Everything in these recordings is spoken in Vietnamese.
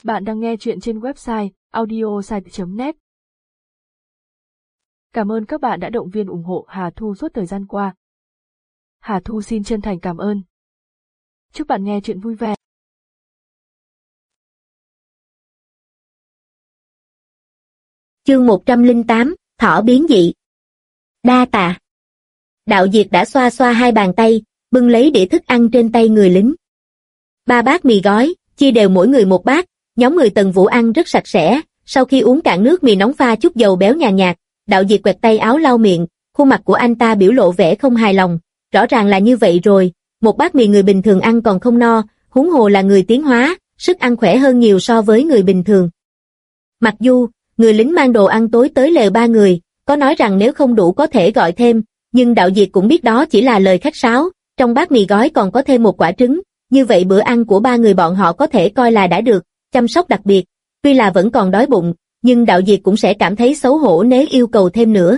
Bạn đang nghe chuyện trên website audiosite.net. Cảm ơn các bạn đã động viên ủng hộ Hà Thu suốt thời gian qua. Hà Thu xin chân thành cảm ơn. Chúc bạn nghe chuyện vui vẻ. Chương 108, thỏ biến dị. Đa tạ. Đạo Diệt đã xoa xoa hai bàn tay, bưng lấy đĩa thức ăn trên tay người lính. 3 bát mì gói, chia đều mỗi người một bát. Nhóm người Tần Vũ ăn rất sạch sẽ, sau khi uống cạn nước mì nóng pha chút dầu béo nhàn nhạt, Đạo Diệt quẹt tay áo lau miệng, khuôn mặt của anh ta biểu lộ vẻ không hài lòng, rõ ràng là như vậy rồi, một bát mì người bình thường ăn còn không no, huống hồ là người tiến hóa, sức ăn khỏe hơn nhiều so với người bình thường. Mặc dù, người lính mang đồ ăn tối tới lều 3 người, có nói rằng nếu không đủ có thể gọi thêm, nhưng Đạo Diệt cũng biết đó chỉ là lời khách sáo, trong bát mì gói còn có thêm một quả trứng, như vậy bữa ăn của 3 người bọn họ có thể coi là đã được chăm sóc đặc biệt, tuy là vẫn còn đói bụng, nhưng Đạo Diệt cũng sẽ cảm thấy xấu hổ nếu yêu cầu thêm nữa.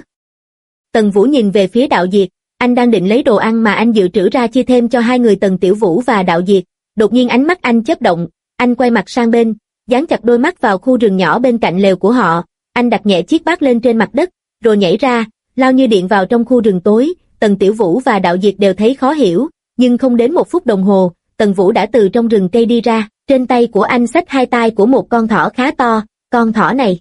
Tần Vũ nhìn về phía Đạo Diệt, anh đang định lấy đồ ăn mà anh dự trữ ra chia thêm cho hai người Tần Tiểu Vũ và Đạo Diệt, đột nhiên ánh mắt anh chớp động, anh quay mặt sang bên, dán chặt đôi mắt vào khu rừng nhỏ bên cạnh lều của họ, anh đặt nhẹ chiếc bát lên trên mặt đất, rồi nhảy ra, lao như điện vào trong khu rừng tối. Tần Tiểu Vũ và Đạo Diệt đều thấy khó hiểu, nhưng không đến 1 phút đồng hồ, Tần Vũ đã từ trong rừng cây đi ra, trên tay của anh xách 2 tai của một con thỏ khá to, con thỏ này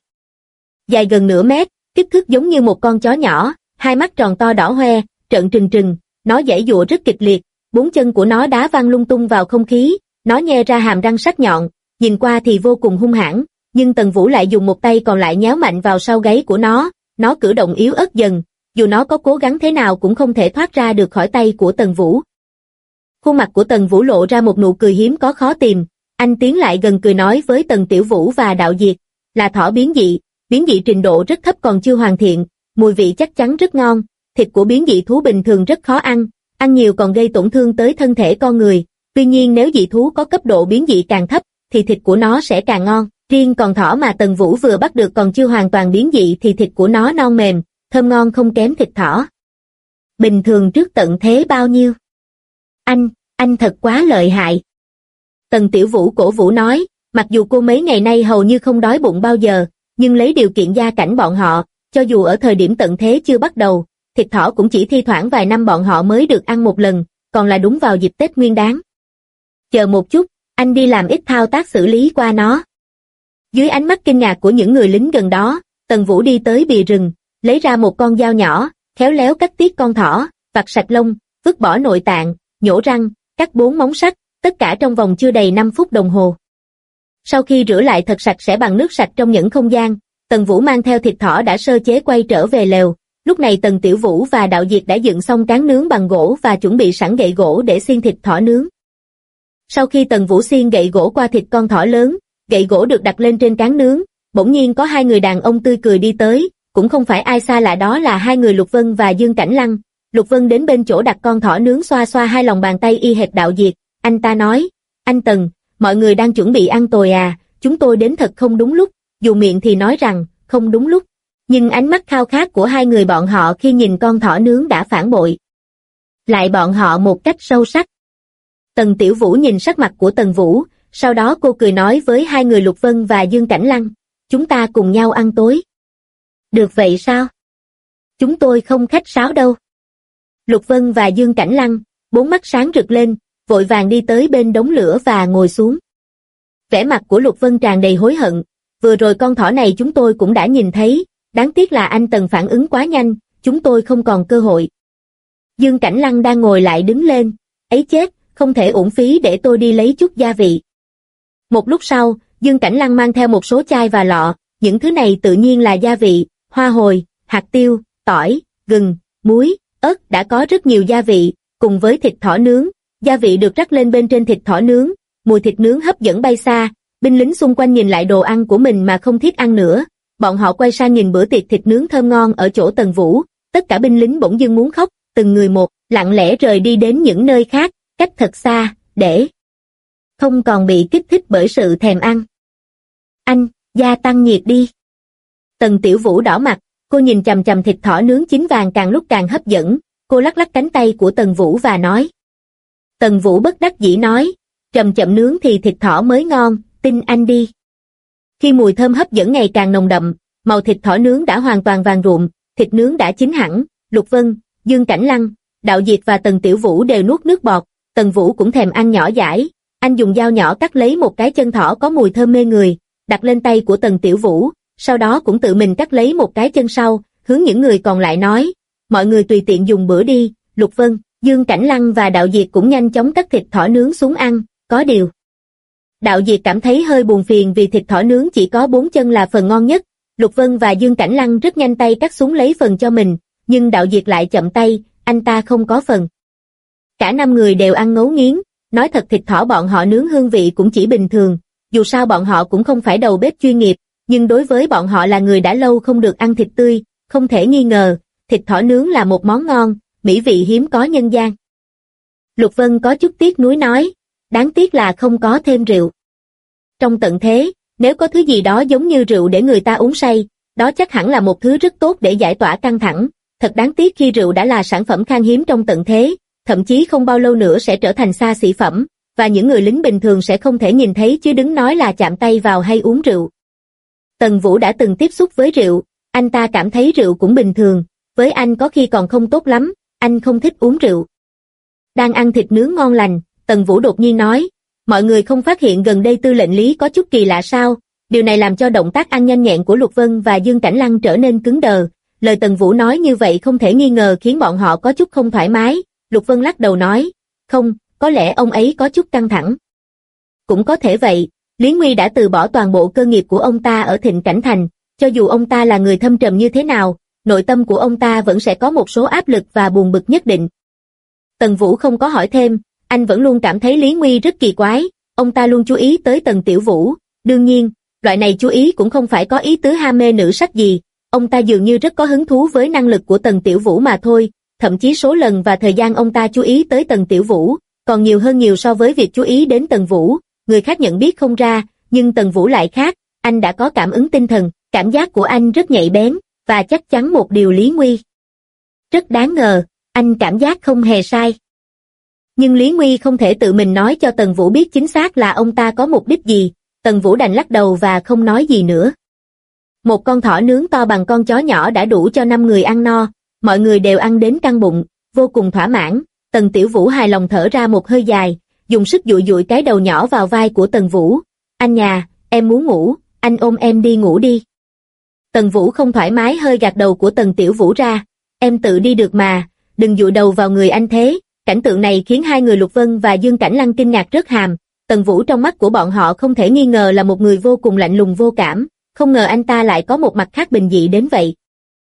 dài gần nửa mét, kích thước giống như một con chó nhỏ, 2 mắt tròn to đỏ hoe, trợn trừng trừng, nó giãy giụa rất kịch liệt, 4 chân của nó đá văng lung tung vào không khí, nó nhe ra hàm răng sắc nhọn, nhìn qua thì vô cùng hung hãn, nhưng Tần Vũ lại dùng một tay còn lại nhéo mạnh vào sau gáy của nó cử động yếu ớt dần, dù nó có cố gắng thế nào cũng không thể thoát ra được khỏi tay của Tần Vũ. Khuôn mặt của Tần Vũ lộ ra một nụ cười hiếm có khó tìm, anh tiến lại gần cười nói với Tần Tiểu Vũ và Đạo Diệt, là thỏ biến dị trình độ rất thấp còn chưa hoàn thiện, mùi vị chắc chắn rất ngon, thịt của biến dị thú bình thường rất khó ăn nhiều còn gây tổn thương tới thân thể con người, tuy nhiên nếu dị thú có cấp độ biến dị càng thấp, thì thịt của nó sẽ càng ngon, riêng con thỏ mà Tần Vũ vừa bắt được còn chưa hoàn toàn biến dị thì thịt của nó non mềm, thơm ngon không kém thịt thỏ. Bình thường trước tận thế bao nhiêu? Anh thật quá lợi hại. Tần Tiểu Vũ cổ vũ nói, mặc dù cô mấy ngày nay hầu như không đói bụng bao giờ, nhưng lấy điều kiện gia cảnh bọn họ, cho dù ở thời điểm tận thế chưa bắt đầu, thịt thỏ cũng chỉ thi thoảng vài năm bọn họ mới được ăn một lần, còn là đúng vào dịp Tết Nguyên Đán. Chờ một chút, anh đi làm ít thao tác xử lý qua nó. Dưới ánh mắt kinh ngạc của những người lính gần đó, Tần Vũ đi tới bìa rừng, lấy ra một con dao nhỏ, khéo léo cắt tiết con thỏ, vặt sạch lông, vứt bỏ nội tạng, nhổ răng, cắt 4 móng sắt, tất cả trong vòng chưa đầy 5 phút đồng hồ. Sau khi rửa lại thật sạch sẽ bằng nước sạch trong những không gian, Tần Vũ mang theo thịt thỏ đã sơ chế quay trở về lều. Lúc này Tần Tiểu Vũ và Đạo Diệt đã dựng xong cán nướng bằng gỗ và chuẩn bị sẵn gậy gỗ để xiên thịt thỏ nướng. Sau khi Tần Vũ xiên gậy gỗ qua thịt con thỏ lớn, gậy gỗ được đặt lên trên cán nướng, bỗng nhiên có 2 người đàn ông tươi cười đi tới, cũng không phải ai xa lạ đó là 2 người Lục Vân và Dương Cảnh Lăng. Lục Vân đến bên chỗ đặt con thỏ nướng xoa xoa hai lòng bàn tay y hệt Đạo Diệt, anh ta nói, anh Tần, mọi người đang chuẩn bị ăn tồi à, chúng tôi đến thật không đúng lúc, dù miệng thì nói rằng, không đúng lúc, nhưng ánh mắt khao khát của 2 người bọn họ khi nhìn con thỏ nướng đã phản bội lại bọn họ một cách sâu sắc. Tần Tiểu Vũ nhìn sắc mặt của Tần Vũ, sau đó cô cười nói với 2 người Lục Vân và Dương Cảnh Lăng, chúng ta cùng nhau ăn tối. Được vậy sao? Chúng tôi không khách sáo đâu. Lục Vân và Dương Cảnh Lăng, 4 mắt sáng rực lên, vội vàng đi tới bên đống lửa và ngồi xuống. Vẻ mặt của Lục Vân tràn đầy hối hận, vừa rồi con thỏ này chúng tôi cũng đã nhìn thấy, đáng tiếc là anh Tần phản ứng quá nhanh, chúng tôi không còn cơ hội. Dương Cảnh Lăng đang ngồi lại đứng lên, ấy chết, không thể uổng phí để tôi đi lấy chút gia vị. Một lúc sau, Dương Cảnh Lăng mang theo một số chai và lọ, những thứ này tự nhiên là gia vị, hoa hồi, hạt tiêu, tỏi, gừng, muối, ớt, đã có rất nhiều gia vị, cùng với thịt thỏ nướng, gia vị được rắc lên bên trên thịt thỏ nướng, mùi thịt nướng hấp dẫn bay xa, binh lính xung quanh nhìn lại đồ ăn của mình mà không thiết ăn nữa, bọn họ quay sang nhìn bữa tiệc thịt nướng thơm ngon ở chỗ Tần Vũ, tất cả binh lính bỗng dưng muốn khóc, từng người một, lặng lẽ rời đi đến những nơi khác, cách thật xa, để không còn bị kích thích bởi sự thèm ăn. Anh, gia tăng nhiệt đi. Tần Tiểu Vũ đỏ mặt, cô nhìn chằm chằm thịt thỏ nướng chín vàng càng lúc càng hấp dẫn, cô lắc lắc cánh tay của Tần Vũ và nói. Tần Vũ bất đắc dĩ nói, chậm chậm nướng thì thịt thỏ mới ngon, tin anh đi. Khi mùi thơm hấp dẫn ngày càng nồng đậm, màu thịt thỏ nướng đã hoàn toàn vàng rụm, thịt nướng đã chín hẳn, Lục Vân, Dương Cảnh Lăng, Đạo Diệt và Tần Tiểu Vũ đều nuốt nước bọt, Tần Vũ cũng thèm ăn nhỏ dãi, anh dùng dao nhỏ cắt lấy một cái chân thỏ có mùi thơm mê người, đặt lên tay của Tần Tiểu Vũ, sau đó cũng tự mình cắt lấy một cái chân sau, hướng những người còn lại nói, mọi người tùy tiện dùng bữa đi. Lục Vân, Dương Cảnh Lăng và Đạo Diệt cũng nhanh chóng cắt thịt thỏ nướng xuống ăn, có điều. Đạo Diệt cảm thấy hơi buồn phiền vì thịt thỏ nướng chỉ có 4 chân là phần ngon nhất, Lục Vân và Dương Cảnh Lăng rất nhanh tay cắt xuống lấy phần cho mình, nhưng Đạo Diệt lại chậm tay, anh ta không có phần. Cả 5 người đều ăn ngấu nghiến, nói thật thịt thỏ bọn họ nướng hương vị cũng chỉ bình thường, dù sao bọn họ cũng không phải đầu bếp chuyên nghiệp, nhưng đối với bọn họ là người đã lâu không được ăn thịt tươi, không thể nghi ngờ, thịt thỏ nướng là một món ngon, mỹ vị hiếm có nhân gian. Lục Vân có chút tiếc nuối nói, đáng tiếc là không có thêm rượu. Trong tận thế, nếu có thứ gì đó giống như rượu để người ta uống say, đó chắc hẳn là một thứ rất tốt để giải tỏa căng thẳng, thật đáng tiếc khi rượu đã là sản phẩm khan hiếm trong tận thế, thậm chí không bao lâu nữa sẽ trở thành xa xỉ phẩm, và những người lính bình thường sẽ không thể nhìn thấy chứ đừng nói là chạm tay vào hay uống rượu. Tần Vũ đã từng tiếp xúc với rượu, anh ta cảm thấy rượu cũng bình thường, với anh có khi còn không tốt lắm, anh không thích uống rượu. Đang ăn thịt nướng ngon lành, Tần Vũ đột nhiên nói, mọi người không phát hiện gần đây tư lệnh Lý có chút kỳ lạ sao? Điều này làm cho động tác ăn nhanh nhẹn của Lục Vân và Dương Cảnh Lăng trở nên cứng đờ. Lời Tần Vũ nói như vậy không thể nghi ngờ khiến bọn họ có chút không thoải mái. Lục Vân lắc đầu nói, không, có lẽ ông ấy có chút căng thẳng. Cũng có thể vậy, Lý Nguy đã từ bỏ toàn bộ cơ nghiệp của ông ta ở Thịnh Cảnh Thành, cho dù ông ta là người thâm trầm như thế nào, nội tâm của ông ta vẫn sẽ có một số áp lực và buồn bực nhất định. Tần Vũ không có hỏi thêm, anh vẫn luôn cảm thấy Lý Nguy rất kỳ quái, ông ta luôn chú ý tới Tần Tiểu Vũ, đương nhiên, loại này chú ý cũng không phải có ý tứ ham mê nữ sắc gì, ông ta dường như rất có hứng thú với năng lực của Tần Tiểu Vũ mà thôi, thậm chí số lần và thời gian ông ta chú ý tới Tần Tiểu Vũ, còn nhiều hơn nhiều so với việc chú ý đến Tần Vũ, người khác nhận biết không ra, nhưng Tần Vũ lại khác, anh đã có cảm ứng tinh thần, cảm giác của anh rất nhạy bén, và chắc chắn một điều Lý Nguy. Rất đáng ngờ, anh cảm giác không hề sai. Nhưng Lý Nguy không thể tự mình nói cho Tần Vũ biết chính xác là ông ta có mục đích gì, Tần Vũ đành lắc đầu và không nói gì nữa. Một con thỏ nướng to bằng con chó nhỏ đã đủ cho 5 người ăn no, mọi người đều ăn đến căng bụng, vô cùng thỏa mãn, Tần Tiểu Vũ hài lòng thở ra một hơi dài, dùng sức dụi dụi cái đầu nhỏ vào vai của Tần Vũ, anh nhà, em muốn ngủ, anh ôm em đi ngủ đi. Tần Vũ không thoải mái hơi gạt đầu của Tần Tiểu Vũ ra, em tự đi được mà, đừng dụi đầu vào người anh thế. Cảnh tượng này khiến hai người Lục Vân và Dương Cảnh Lăng kinh ngạc rất hàm, Tần Vũ trong mắt của bọn họ không thể nghi ngờ là một người vô cùng lạnh lùng vô cảm, không ngờ anh ta lại có một mặt khác bình dị đến vậy.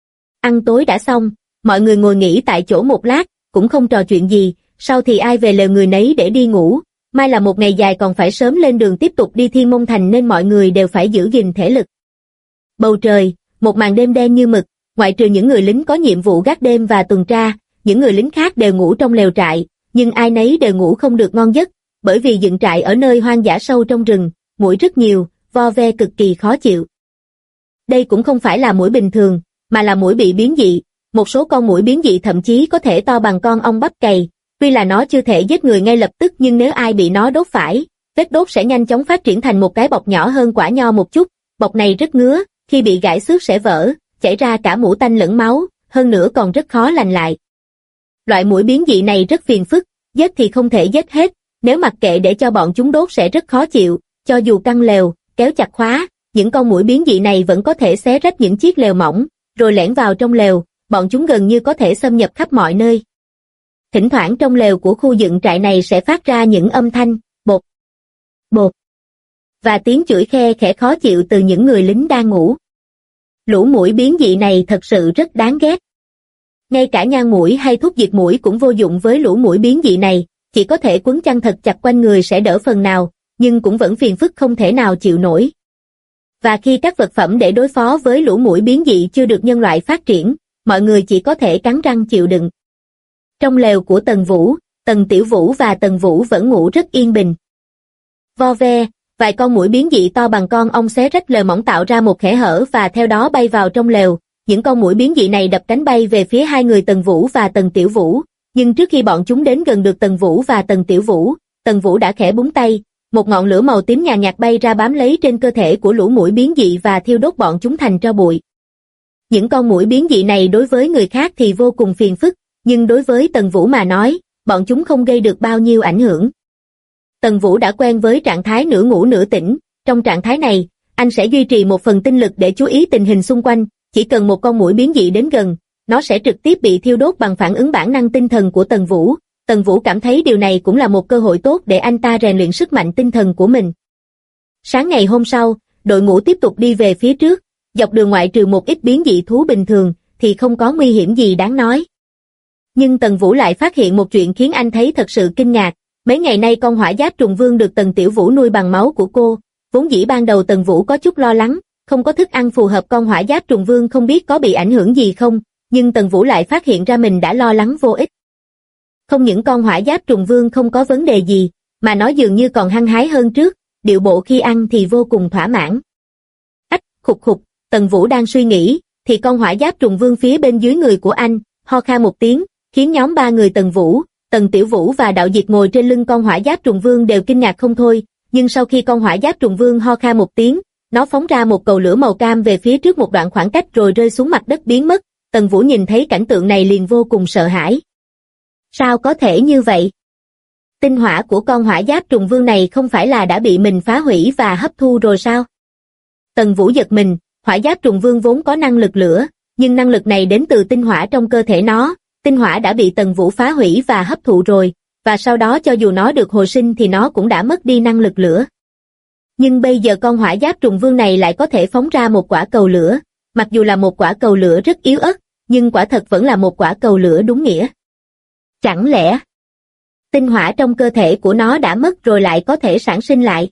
Ăn tối đã xong, mọi người ngồi nghỉ tại chỗ một lát, cũng không trò chuyện gì, sau thì ai về lều người nấy để đi ngủ, mai là một ngày dài còn phải sớm lên đường tiếp tục đi Thiên Môn Thành nên mọi người đều phải giữ gìn thể lực. Bầu trời, một màn đêm đen như mực, ngoại trừ những người lính có nhiệm vụ gác đêm và tuần tra, những người lính khác đều ngủ trong lều trại, nhưng ai nấy đều ngủ không được ngon giấc, bởi vì dựng trại ở nơi hoang dã sâu trong rừng, muỗi rất nhiều, vo ve cực kỳ khó chịu. Đây cũng không phải là muỗi bình thường, mà là muỗi bị biến dị, một số con muỗi biến dị thậm chí có thể to bằng con ong bắp cày, tuy là nó chưa thể giết người ngay lập tức nhưng nếu ai bị nó đốt phải, vết đốt sẽ nhanh chóng phát triển thành một cái bọc nhỏ hơn quả nho một chút, bọc này rất ngứa, khi bị gãi xước sẽ vỡ, chảy ra cả mủ tanh lẫn máu, hơn nữa còn rất khó lành lại. Loại muỗi biến dị này rất phiền phức, giết thì không thể giết hết, nếu mặc kệ để cho bọn chúng đốt sẽ rất khó chịu, cho dù căng lều, kéo chặt khóa, những con muỗi biến dị này vẫn có thể xé rách những chiếc lều mỏng, rồi lẻn vào trong lều, bọn chúng gần như có thể xâm nhập khắp mọi nơi. Thỉnh thoảng trong lều của khu dựng trại này sẽ phát ra những âm thanh, bột, bột, và tiếng chửi khe khẽ khó chịu từ những người lính đang ngủ. Lũ muỗi biến dị này thật sự rất đáng ghét. Ngay cả nhang muỗi hay thuốc diệt muỗi cũng vô dụng với lũ muỗi biến dị này, chỉ có thể quấn chăn thật chặt quanh người sẽ đỡ phần nào, nhưng cũng vẫn phiền phức không thể nào chịu nổi. Và khi các vật phẩm để đối phó với lũ muỗi biến dị chưa được nhân loại phát triển, mọi người chỉ có thể cắn răng chịu đựng. Trong lều của Tần Vũ, Tần Tiểu Vũ và Tần Vũ vẫn ngủ rất yên bình. Vo ve, vài con muỗi biến dị to bằng con ong xé rách lều mỏng tạo ra một kẽ hở và theo đó bay vào trong lều. Những con muỗi biến dị này đập cánh bay về phía hai người Tần Vũ và Tần Tiểu Vũ, nhưng trước khi bọn chúng đến gần được Tần Vũ và Tần Tiểu Vũ, Tần Vũ đã khẽ búng tay, một ngọn lửa màu tím nhàn nhạt bay ra bám lấy trên cơ thể của lũ muỗi biến dị và thiêu đốt bọn chúng thành tro bụi. Những con muỗi biến dị này đối với người khác thì vô cùng phiền phức, nhưng đối với Tần Vũ mà nói, bọn chúng không gây được bao nhiêu ảnh hưởng. Tần Vũ đã quen với trạng thái nửa ngủ nửa tỉnh, trong trạng thái này, anh sẽ duy trì một phần tinh lực để chú ý tình hình xung quanh, chỉ cần một con muỗi biến dị đến gần, nó sẽ trực tiếp bị thiêu đốt bằng phản ứng bản năng tinh thần của Tần Vũ. Tần Vũ cảm thấy điều này cũng là một cơ hội tốt để anh ta rèn luyện sức mạnh tinh thần của mình. Sáng ngày hôm sau, đội ngũ tiếp tục đi về phía trước, dọc đường ngoại trừ một ít biến dị thú bình thường, thì không có nguy hiểm gì đáng nói. Nhưng Tần Vũ lại phát hiện một chuyện khiến anh thấy thật sự kinh ngạc. Mấy ngày nay con hỏa giáp trùng vương được Tần Tiểu Vũ nuôi bằng máu của cô, vốn dĩ ban đầu Tần Vũ có chút lo lắng, không có thức ăn phù hợp con hỏa giáp trùng vương không biết có bị ảnh hưởng gì không, nhưng Tần Vũ lại phát hiện ra mình đã lo lắng vô ích. Không những con hỏa giáp trùng vương không có vấn đề gì, mà nó dường như còn hăng hái hơn trước, điệu bộ khi ăn thì vô cùng thỏa mãn. Ách, khục khục, Tần Vũ đang suy nghĩ, thì con hỏa giáp trùng vương phía bên dưới người của anh, ho khan một tiếng, khiến nhóm ba người Tần Vũ, Tần Tiểu Vũ và Đạo Diệt ngồi trên lưng con hỏa giáp trùng vương đều kinh ngạc không thôi, nhưng sau khi con hỏa giáp trùng vương ho khan một tiếng, nó phóng ra một cầu lửa màu cam về phía trước một đoạn khoảng cách rồi rơi xuống mặt đất biến mất. Tần Vũ nhìn thấy cảnh tượng này liền vô cùng sợ hãi. Sao có thể như vậy? Tinh hỏa của con hỏa giáp trùng vương này không phải là đã bị mình phá hủy và hấp thu rồi sao? Tần Vũ giật mình, hỏa giáp trùng vương vốn có năng lực lửa, nhưng năng lực này đến từ tinh hỏa trong cơ thể nó, tinh hỏa đã bị Tần Vũ phá hủy và hấp thụ rồi, và sau đó cho dù nó được hồi sinh thì nó cũng đã mất đi năng lực lửa. Nhưng bây giờ con hỏa giáp trùng vương này lại có thể phóng ra một quả cầu lửa, mặc dù là một quả cầu lửa rất yếu ớt, nhưng quả thật vẫn là một quả cầu lửa đúng nghĩa. Chẳng lẽ tinh hỏa trong cơ thể của nó đã mất rồi lại có thể sản sinh lại?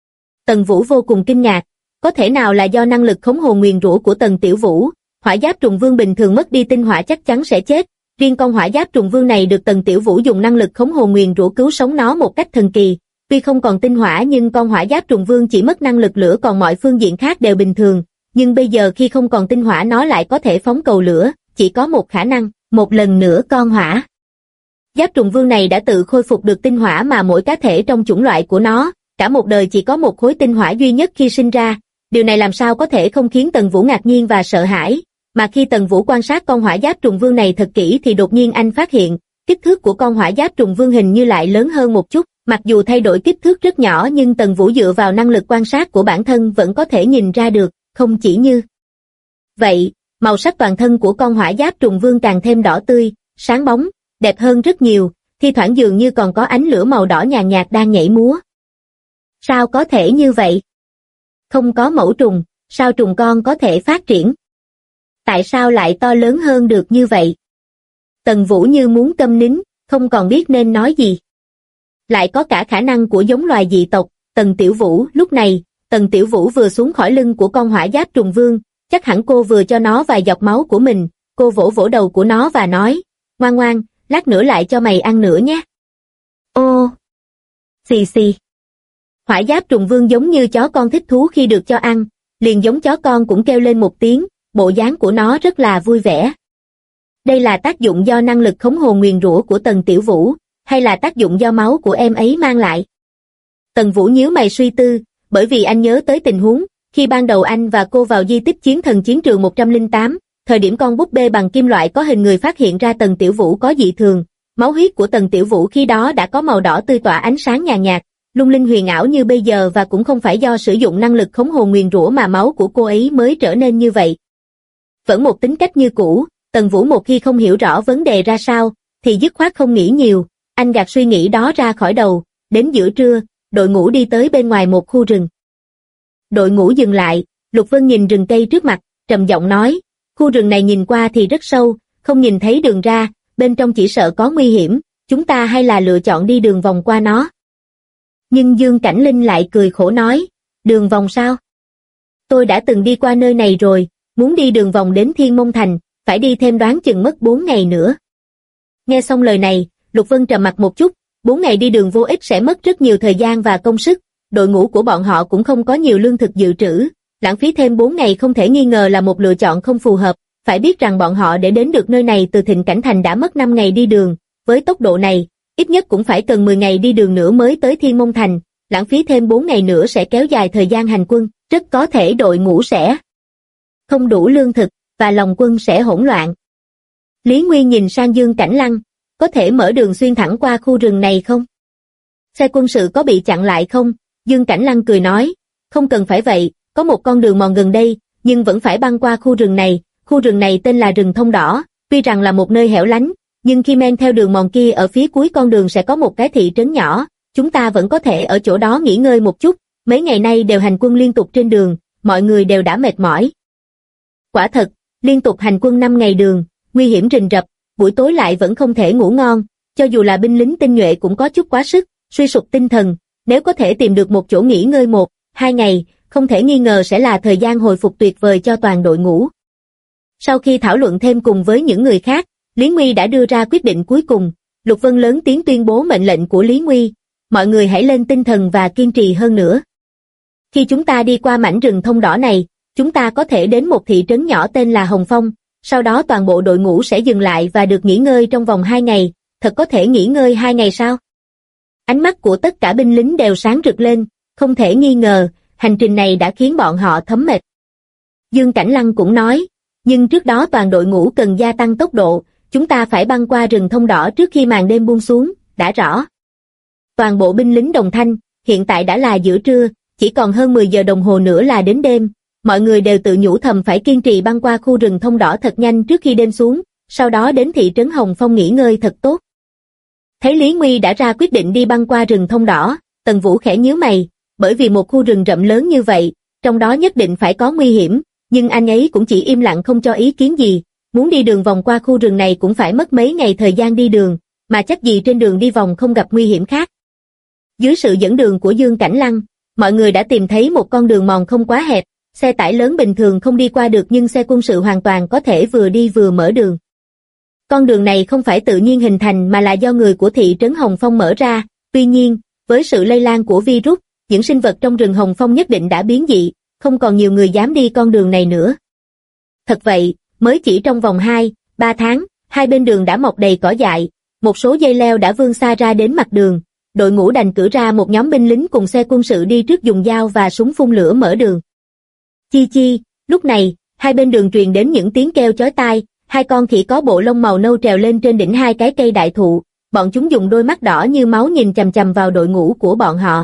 Tần Vũ vô cùng kinh ngạc, có thể nào là do năng lực khống hồn nguyền rủa của Tần Tiểu Vũ? Hỏa giáp trùng vương bình thường mất đi tinh hỏa chắc chắn sẽ chết, riêng con hỏa giáp trùng vương này được Tần Tiểu Vũ dùng năng lực khống hồn nguyền rủa cứu sống nó một cách thần kỳ. Tuy không còn tinh hỏa nhưng con hỏa giáp trùng vương chỉ mất năng lực lửa còn mọi phương diện khác đều bình thường, nhưng bây giờ khi không còn tinh hỏa nó lại có thể phóng cầu lửa, chỉ có một khả năng, một lần nữa con hỏa giáp trùng vương này đã tự khôi phục được tinh hỏa mà mỗi cá thể trong chủng loại của nó, cả một đời chỉ có một khối tinh hỏa duy nhất khi sinh ra. Điều này làm sao có thể không khiến Tần Vũ ngạc nhiên và sợ hãi, mà khi Tần Vũ quan sát con hỏa giáp trùng vương này thật kỹ thì đột nhiên anh phát hiện, kích thước của con hỏa giáp trùng vương hình như lại lớn hơn một chút, mặc dù thay đổi kích thước rất nhỏ nhưng Tần Vũ dựa vào năng lực quan sát của bản thân vẫn có thể nhìn ra được, không chỉ như vậy, màu sắc toàn thân của con hỏa giáp trùng vương càng thêm đỏ tươi, sáng bóng, đẹp hơn rất nhiều, thi thoảng dường như còn có ánh lửa màu đỏ nhàn nhạt đang nhảy múa. Sao có thể như vậy? Không có mẫu trùng, sao trùng con có thể phát triển? Tại sao lại to lớn hơn được như vậy? Tần Vũ như muốn câm nín, không còn biết nên nói gì. Lại có cả khả năng của giống loài dị tộc, Tần Tiểu Vũ. Lúc này, Tần Tiểu Vũ vừa xuống khỏi lưng của con hỏa giáp trùng vương, chắc hẳn cô vừa cho nó vài giọt máu của mình, cô vỗ vỗ đầu của nó và nói, ngoan ngoan, lát nữa lại cho mày ăn nữa nhé. Ô! Xì xì! Hỏa giáp trùng vương giống như chó con thích thú khi được cho ăn, liền giống chó con cũng kêu lên một tiếng, bộ dáng của nó rất là vui vẻ. Đây là tác dụng do năng lực khống hồn nguyền rủa của Tần Tiểu Vũ, hay là tác dụng do máu của em ấy mang lại? Tần Vũ nhíu mày suy tư, bởi vì anh nhớ tới tình huống, khi ban đầu anh và cô vào di tích chiến thần chiến trường 108, thời điểm con búp bê bằng kim loại có hình người phát hiện ra Tần Tiểu Vũ có dị thường, máu huyết của Tần Tiểu Vũ khi đó đã có màu đỏ tươi tỏa ánh sáng nhàn nhạt, lung linh huyền ảo như bây giờ và cũng không phải do sử dụng năng lực khống hồn nguyền rủa mà máu của cô ấy mới trở nên như vậy. Vẫn một tính cách như cũ, Tần Vũ một khi không hiểu rõ vấn đề ra sao, thì dứt khoát không nghĩ nhiều, anh gạt suy nghĩ đó ra khỏi đầu. Đến giữa trưa, đội ngũ đi tới bên ngoài một khu rừng. Đội ngũ dừng lại, Lục Vân nhìn rừng cây trước mặt, trầm giọng nói, khu rừng này nhìn qua thì rất sâu, không nhìn thấy đường ra, bên trong chỉ sợ có nguy hiểm, chúng ta hay là lựa chọn đi đường vòng qua nó. Nhưng Dương Cảnh Linh lại cười khổ nói, đường vòng sao? Tôi đã từng đi qua nơi này rồi, muốn đi đường vòng đến Thiên Môn Thành, phải đi thêm đoán chừng mất 4 ngày nữa. Nghe xong lời này, Lục Vân trầm mặt một chút, 4 ngày đi đường vô ích sẽ mất rất nhiều thời gian và công sức, đội ngũ của bọn họ cũng không có nhiều lương thực dự trữ, lãng phí thêm 4 ngày không thể nghi ngờ là một lựa chọn không phù hợp, phải biết rằng bọn họ để đến được nơi này từ Thịnh Cảnh Thành đã mất 5 ngày đi đường, với tốc độ này, ít nhất cũng phải cần 10 ngày đi đường nữa mới tới Thiên Môn Thành, lãng phí thêm 4 ngày nữa sẽ kéo dài thời gian hành quân, rất có thể đội ngũ sẽ không đủ lương thực, và lòng quân sẽ hỗn loạn. Lý Nguyên nhìn sang Dương Cảnh Lăng, có thể mở đường xuyên thẳng qua khu rừng này không? Xe quân sự có bị chặn lại không? Dương Cảnh Lăng cười nói, không cần phải vậy, có một con đường mòn gần đây, nhưng vẫn phải băng qua khu rừng này tên là rừng thông đỏ, tuy rằng là một nơi hẻo lánh, nhưng khi men theo đường mòn kia ở phía cuối con đường sẽ có một cái thị trấn nhỏ, chúng ta vẫn có thể ở chỗ đó nghỉ ngơi một chút, mấy ngày nay đều hành quân liên tục trên đường, mọi người đều đã mệt mỏi. Quả thật, liên tục hành quân 5 ngày đường, nguy hiểm rình rập, buổi tối lại vẫn không thể ngủ ngon, cho dù là binh lính tinh nhuệ cũng có chút quá sức, suy sụp tinh thần, nếu có thể tìm được một chỗ nghỉ ngơi 1-2 ngày, không thể nghi ngờ sẽ là thời gian hồi phục tuyệt vời cho toàn đội ngũ. Sau khi thảo luận thêm cùng với những người khác, Lý Nguy đã đưa ra quyết định cuối cùng. Lục Vân lớn tiếng tuyên bố mệnh lệnh của Lý Nguy, mọi người hãy lên tinh thần và kiên trì hơn nữa. Khi chúng ta đi qua mảnh rừng thông đỏ này, chúng ta có thể đến một thị trấn nhỏ tên là Hồng Phong, sau đó toàn bộ đội ngũ sẽ dừng lại và được nghỉ ngơi trong vòng 2 ngày, thật có thể nghỉ ngơi 2 ngày sao? Ánh mắt của tất cả binh lính đều sáng rực lên, không thể nghi ngờ, hành trình này đã khiến bọn họ thấm mệt. Dương Cảnh Lăng cũng nói, nhưng trước đó toàn đội ngũ cần gia tăng tốc độ, chúng ta phải băng qua rừng thông đỏ trước khi màn đêm buông xuống, đã rõ. Toàn bộ binh lính đồng thanh, hiện tại đã là giữa trưa, chỉ còn hơn 10 giờ đồng hồ nữa là đến đêm, mọi người đều tự nhủ thầm phải kiên trì băng qua khu rừng thông đỏ thật nhanh trước khi đêm xuống, sau đó đến thị trấn Hồng Phong nghỉ ngơi thật tốt. Thấy Lý Nguy đã ra quyết định đi băng qua rừng thông đỏ, Tần Vũ khẽ nhíu mày, bởi vì một khu rừng rậm lớn như vậy, trong đó nhất định phải có nguy hiểm, nhưng anh ấy cũng chỉ im lặng không cho ý kiến gì, muốn đi đường vòng qua khu rừng này cũng phải mất mấy ngày thời gian đi đường, mà chắc gì trên đường đi vòng không gặp nguy hiểm khác. Dưới sự dẫn đường của Dương Cảnh Lăng, mọi người đã tìm thấy một con đường mòn không quá hẹp, xe tải lớn bình thường không đi qua được nhưng xe quân sự hoàn toàn có thể vừa đi vừa mở đường. Con đường này không phải tự nhiên hình thành mà là do người của thị trấn Hồng Phong mở ra, tuy nhiên, với sự lây lan của virus, những sinh vật trong rừng Hồng Phong nhất định đã biến dị, không còn nhiều người dám đi con đường này nữa. Thật vậy, mới chỉ trong vòng 2-3 tháng, hai bên đường đã mọc đầy cỏ dại, một số dây leo đã vươn xa ra đến mặt đường, đội ngũ đành cử ra một nhóm binh lính cùng xe quân sự đi trước dùng dao và súng phun lửa mở đường. Chi chi, lúc này, hai bên đường truyền đến những tiếng kêu chói tai, hai con khỉ có bộ lông màu nâu trèo lên trên đỉnh hai cái cây đại thụ, bọn chúng dùng đôi mắt đỏ như máu nhìn chằm chằm vào đội ngũ của bọn họ.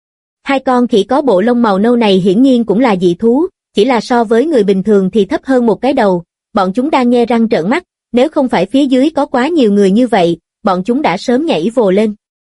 Hai con khỉ có bộ lông màu nâu này hiển nhiên cũng là dị thú, chỉ là so với người bình thường thì thấp hơn một cái đầu, bọn chúng đang nhe răng trợn mắt, nếu không phải phía dưới có quá nhiều người như vậy, bọn chúng đã sớm nhảy vồ lên.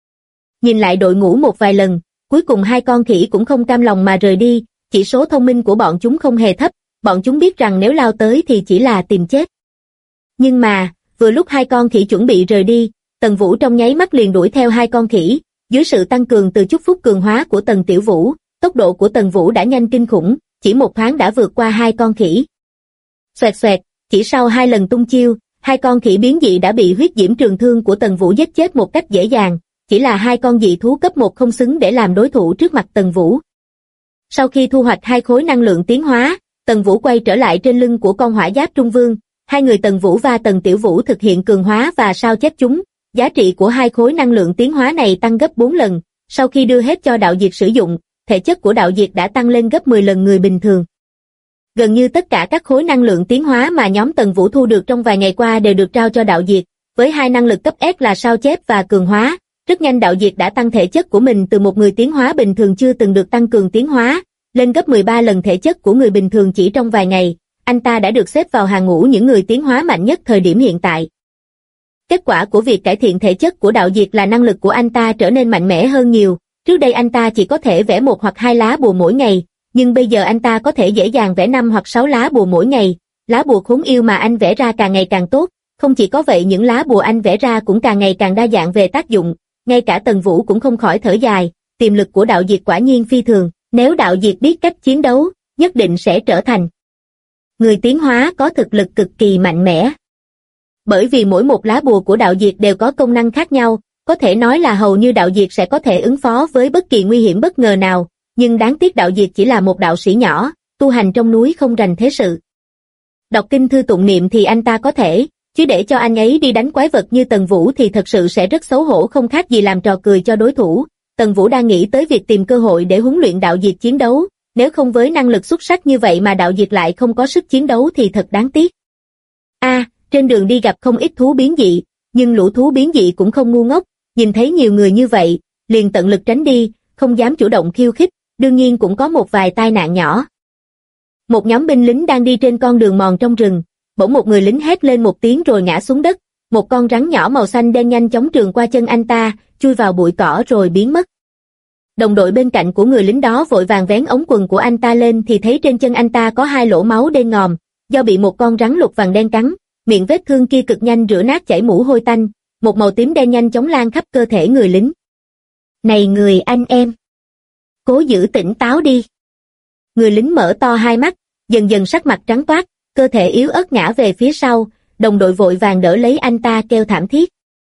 Nhìn lại đội ngũ một vài lần, cuối cùng hai con khỉ cũng không cam lòng mà rời đi, chỉ số thông minh của bọn chúng không hề thấp, bọn chúng biết rằng nếu lao tới thì chỉ là tìm chết. Nhưng mà, vừa lúc hai con khỉ chuẩn bị rời đi, Tần Vũ trong nháy mắt liền đuổi theo hai con khỉ, dưới sự tăng cường từ chúc phúc cường hóa của Tần Tiểu Vũ, tốc độ của Tần Vũ đã nhanh kinh khủng, chỉ một thoáng đã vượt qua hai con khỉ. Xoẹt xoẹt, chỉ sau 2 lần tung chiêu, hai con khỉ biến dị đã bị huyết diễm trường thương của Tần Vũ giết chết một cách dễ dàng, chỉ là hai con dị thú cấp 1 không xứng để làm đối thủ trước mặt Tần Vũ. Sau khi thu hoạch 2 khối năng lượng tiến hóa, Tần Vũ quay trở lại trên lưng của con hỏa giáp Trung Vương, hai người Tần Vũ và Tần Tiểu Vũ thực hiện cường hóa và sao chép chúng, giá trị của 2 khối năng lượng tiến hóa này tăng gấp 4 lần, sau khi đưa hết cho đạo diệt sử dụng, thể chất của đạo diệt đã tăng lên gấp 10 lần người bình thường. Gần như tất cả các khối năng lượng tiến hóa mà nhóm Tần Vũ thu được trong vài ngày qua đều được trao cho đạo diệt, với 2 năng lực cấp S là sao chép và cường hóa, rất nhanh đạo diệt đã tăng thể chất của mình từ một người tiến hóa bình thường chưa từng được tăng cường tiến hóa, lên gấp 13 lần thể chất của người bình thường chỉ trong vài ngày, anh ta đã được xếp vào hàng ngũ những người tiến hóa mạnh nhất thời điểm hiện tại. Kết quả của việc cải thiện thể chất của đạo diệt là năng lực của anh ta trở nên mạnh mẽ hơn nhiều, trước đây anh ta chỉ có thể vẽ 1 hoặc 2 lá bùa mỗi ngày, nhưng bây giờ anh ta có thể dễ dàng vẽ 5 hoặc 6 lá bùa mỗi ngày, lá bùa khốn yêu mà anh vẽ ra càng ngày càng tốt, không chỉ có vậy những lá bùa anh vẽ ra cũng càng ngày càng đa dạng về tác dụng, ngay cả Tần Vũ cũng không khỏi thở dài, tiềm lực của đạo diệt quả nhiên phi thường, nếu đạo diệt biết cách chiến đấu, nhất định sẽ trở thành người tiến hóa có thực lực cực kỳ mạnh mẽ. Bởi vì mỗi một lá bùa của đạo diệt đều có công năng khác nhau, có thể nói là hầu như đạo diệt sẽ có thể ứng phó với bất kỳ nguy hiểm bất ngờ nào, nhưng đáng tiếc đạo diệt chỉ là một đạo sĩ nhỏ, tu hành trong núi không rành thế sự. Đọc kinh thư tụng niệm thì anh ta có thể, chứ để cho anh ấy đi đánh quái vật như Tần Vũ thì thật sự sẽ rất xấu hổ không khác gì làm trò cười cho đối thủ, Tần Vũ đang nghĩ tới việc tìm cơ hội để huấn luyện đạo diệt chiến đấu, nếu không với năng lực xuất sắc như vậy mà đạo diệt lại không có sức chiến đấu thì thật đáng tiếc. Trên đường đi gặp không ít thú biến dị, nhưng lũ thú biến dị cũng không ngu ngốc, nhìn thấy nhiều người như vậy, liền tận lực tránh đi, không dám chủ động khiêu khích, đương nhiên cũng có một vài tai nạn nhỏ. Một nhóm binh lính đang đi trên con đường mòn trong rừng, bỗng một người lính hét lên một tiếng rồi ngã xuống đất, một con rắn nhỏ màu xanh đen nhanh chóng trườn qua chân anh ta, chui vào bụi cỏ rồi biến mất. Đồng đội bên cạnh của người lính đó vội vàng vén ống quần của anh ta lên thì thấy trên chân anh ta có 2 lỗ máu đen ngòm, do bị một con rắn lục vàng đen cắn, miệng vết thương kia cực nhanh rửa nát chảy mũ hôi tanh, một màu tím đen nhanh chóng lan khắp cơ thể người lính. Này người anh em! Cố giữ tỉnh táo đi! Người lính mở to hai mắt, dần dần sắc mặt trắng toát, cơ thể yếu ớt ngã về phía sau, đồng đội vội vàng đỡ lấy anh ta kêu thảm thiết.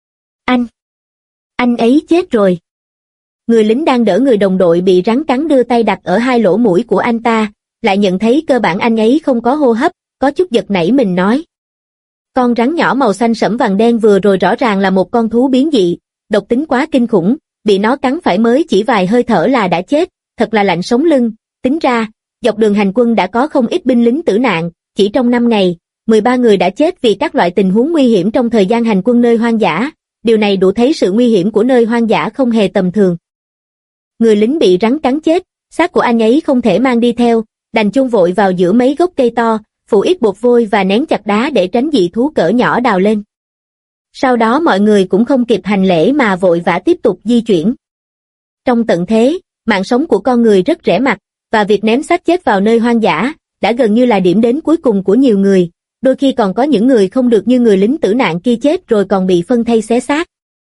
Anh ấy chết rồi. Người lính đang đỡ người đồng đội bị rắn cắn đưa tay đặt ở 2 lỗ mũi của anh ta, lại nhận thấy cơ bản anh ấy không có hô hấp, có chút giật nảy mình nói. Con rắn nhỏ màu xanh sẫm vàng đen vừa rồi rõ ràng là một con thú biến dị, độc tính quá kinh khủng, bị nó cắn phải mới chỉ vài hơi thở là đã chết, thật là lạnh sống lưng. Tính ra, dọc đường hành quân đã có không ít binh lính tử nạn, chỉ trong 5 ngày, 13 người đã chết vì các loại tình huống nguy hiểm trong thời gian hành quân nơi hoang dã, điều này đủ thấy sự nguy hiểm của nơi hoang dã không hề tầm thường. Người lính bị rắn cắn chết, xác của anh ấy không thể mang đi theo, đành chôn vội vào giữa mấy gốc cây to, phủ ít bột vôi và nén chặt đá để tránh dị thú cỡ nhỏ đào lên. Sau đó mọi người cũng không kịp hành lễ mà vội vã tiếp tục di chuyển. Trong tận thế, mạng sống của con người rất rẻ mạt, và việc ném xác chết vào nơi hoang dã đã gần như là điểm đến cuối cùng của nhiều người, đôi khi còn có những người không được như người lính tử nạn kia chết rồi còn bị phân thây xé xác.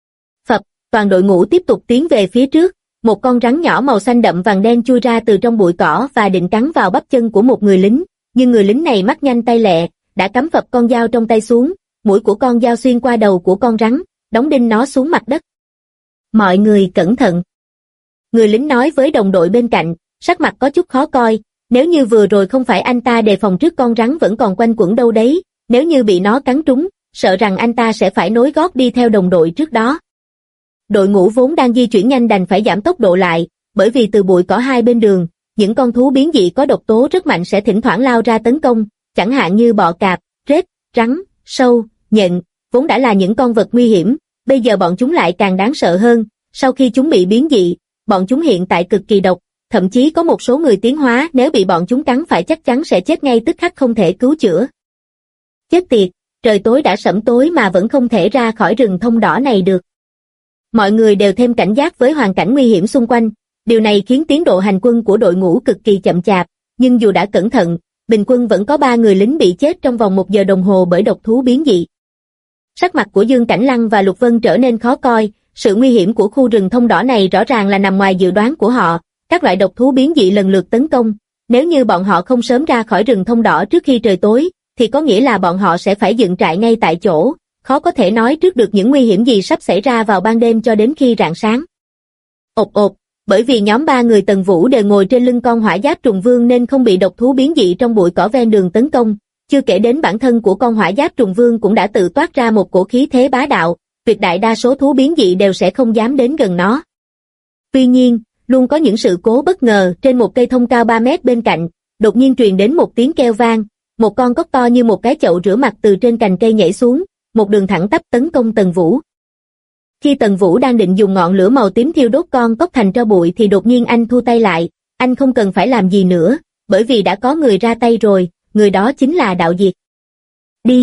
Toàn đội ngũ tiếp tục tiến về phía trước, một con rắn nhỏ màu xanh đậm vàng đen chui ra từ trong bụi cỏ và định cắn vào bắp chân của một người lính, nhưng người lính này mắt nhanh tay lẹ, đã cắm phập con dao trong tay xuống, mũi của con dao xuyên qua đầu của con rắn, đóng đinh nó xuống mặt đất. Mọi người cẩn thận. Người lính nói với đồng đội bên cạnh, sắc mặt có chút khó coi, nếu như vừa rồi không phải anh ta đề phòng trước con rắn vẫn còn quanh quẩn đâu đấy, nếu như bị nó cắn trúng, sợ rằng anh ta sẽ phải nối gót đi theo đồng đội trước đó. Đội ngũ vốn đang di chuyển nhanh đành phải giảm tốc độ lại, bởi vì từ bụi cỏ hai bên đường, những con thú biến dị có độc tố rất mạnh sẽ thỉnh thoảng lao ra tấn công, chẳng hạn như bọ cạp, rết, rắn, sâu, nhện, vốn đã là những con vật nguy hiểm, bây giờ bọn chúng lại càng đáng sợ hơn, sau khi chúng bị biến dị, bọn chúng hiện tại cực kỳ độc, thậm chí có một số người tiến hóa nếu bị bọn chúng cắn phải chắc chắn sẽ chết ngay tức khắc không thể cứu chữa. Chết tiệt, trời tối đã sẫm tối mà vẫn không thể ra khỏi rừng thông đỏ này được. Mọi người đều thêm cảnh giác với hoàn cảnh nguy hiểm xung quanh, điều này khiến tiến độ hành quân của đội ngũ cực kỳ chậm chạp, nhưng dù đã cẩn thận, bình quân vẫn có 3 người lính bị chết trong vòng 1 giờ đồng hồ bởi độc thú biến dị. Sắc mặt của Dương Cảnh Lăng và Lục Vân trở nên khó coi, sự nguy hiểm của khu rừng thông đỏ này rõ ràng là nằm ngoài dự đoán của họ, các loại độc thú biến dị lần lượt tấn công, nếu như bọn họ không sớm ra khỏi rừng thông đỏ trước khi trời tối, thì có nghĩa là bọn họ sẽ phải dựng trại ngay tại chỗ, khó có thể nói trước được những nguy hiểm gì sắp xảy ra vào ban đêm cho đến khi rạng sáng. Ộp ộp, bởi vì nhóm 3 người Tần Vũ đều ngồi trên lưng con hỏa giáp trùng vương nên không bị độc thú biến dị trong bụi cỏ ven đường tấn công, chưa kể đến bản thân của con hỏa giáp trùng vương cũng đã tự toát ra một cổ khí thế bá đạo, tuyệt đại đa số thú biến dị đều sẽ không dám đến gần nó. Tuy nhiên, luôn có những sự cố bất ngờ, trên một cây thông cao 3 mét bên cạnh, đột nhiên truyền đến một tiếng kêu vang, một con cóc to như một cái chậu rửa mặt từ trên cành cây nhảy xuống, một đường thẳng tắp tấn công Tần Vũ. Khi Tần Vũ đang định dùng ngọn lửa màu tím thiêu đốt con cóc thành tro bụi thì đột nhiên anh thu tay lại, anh không cần phải làm gì nữa, bởi vì đã có người ra tay rồi, người đó chính là Đạo Diệt. Đi!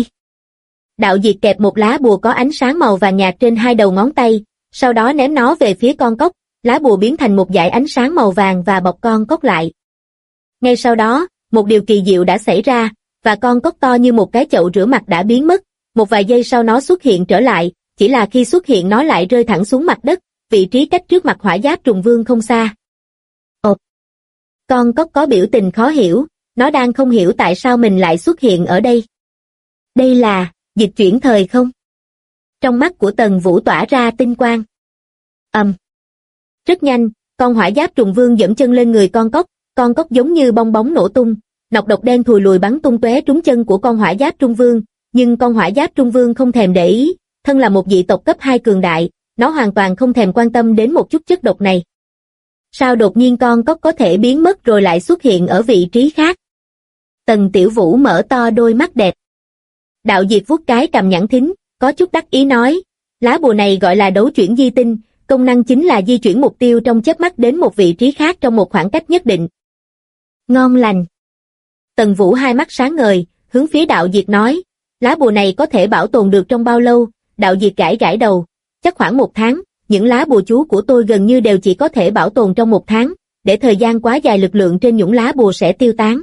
Đạo Diệt kẹp một lá bùa có ánh sáng màu vàng nhạt trên 2 đầu ngón tay, sau đó ném nó về phía con cóc, lá bùa biến thành một dải ánh sáng màu vàng và bọc con cóc lại. Ngay sau đó, một điều kỳ diệu đã xảy ra, và con cóc to như một cái chậu rửa mặt đã biến mất, một vài giây sau nó xuất hiện trở lại, chỉ là khi xuất hiện nó lại rơi thẳng xuống mặt đất, vị trí cách trước mặt hỏa giáp trùng vương không xa. Ồ! Con cóc có biểu tình khó hiểu, nó đang không hiểu tại sao mình lại xuất hiện ở đây. Đây là dịch chuyển thời không? Trong mắt của Tần Vũ tỏa ra tinh quang. Rất nhanh, con hỏa giáp trùng vương giẫm chân lên người con cóc giống như bong bóng nổ tung, nọc độc đen thùi lùi bắn tung tóe trúng chân của con hỏa giáp trung vương, nhưng con hỏa giáp trung vương không thèm để ý, thân là một dị tộc cấp 2 cường đại, nó hoàn toàn không thèm quan tâm đến một chút chất độc này. Sao đột nhiên con cóc có thể biến mất rồi lại xuất hiện ở vị trí khác? Tần Tiểu Vũ mở to đôi mắt đẹp. Đạo Diệt vuốt cái cằm nhẵn thính, có chút đắc ý nói, lá bùa này gọi là đấu chuyển di tinh, công năng chính là di chuyển mục tiêu trong chớp mắt đến một vị trí khác trong một khoảng cách nhất định. Ngon lành. Tần Vũ hai mắt sáng ngời, hướng phía Đạo Diệt nói, lá bùa này có thể bảo tồn được trong bao lâu? Đạo Diệt gãi gãi đầu, chắc khoảng 1 tháng, những lá bùa chú của tôi gần như đều chỉ có thể bảo tồn trong 1 tháng, để thời gian quá dài lực lượng trên những lá bùa sẽ tiêu tán.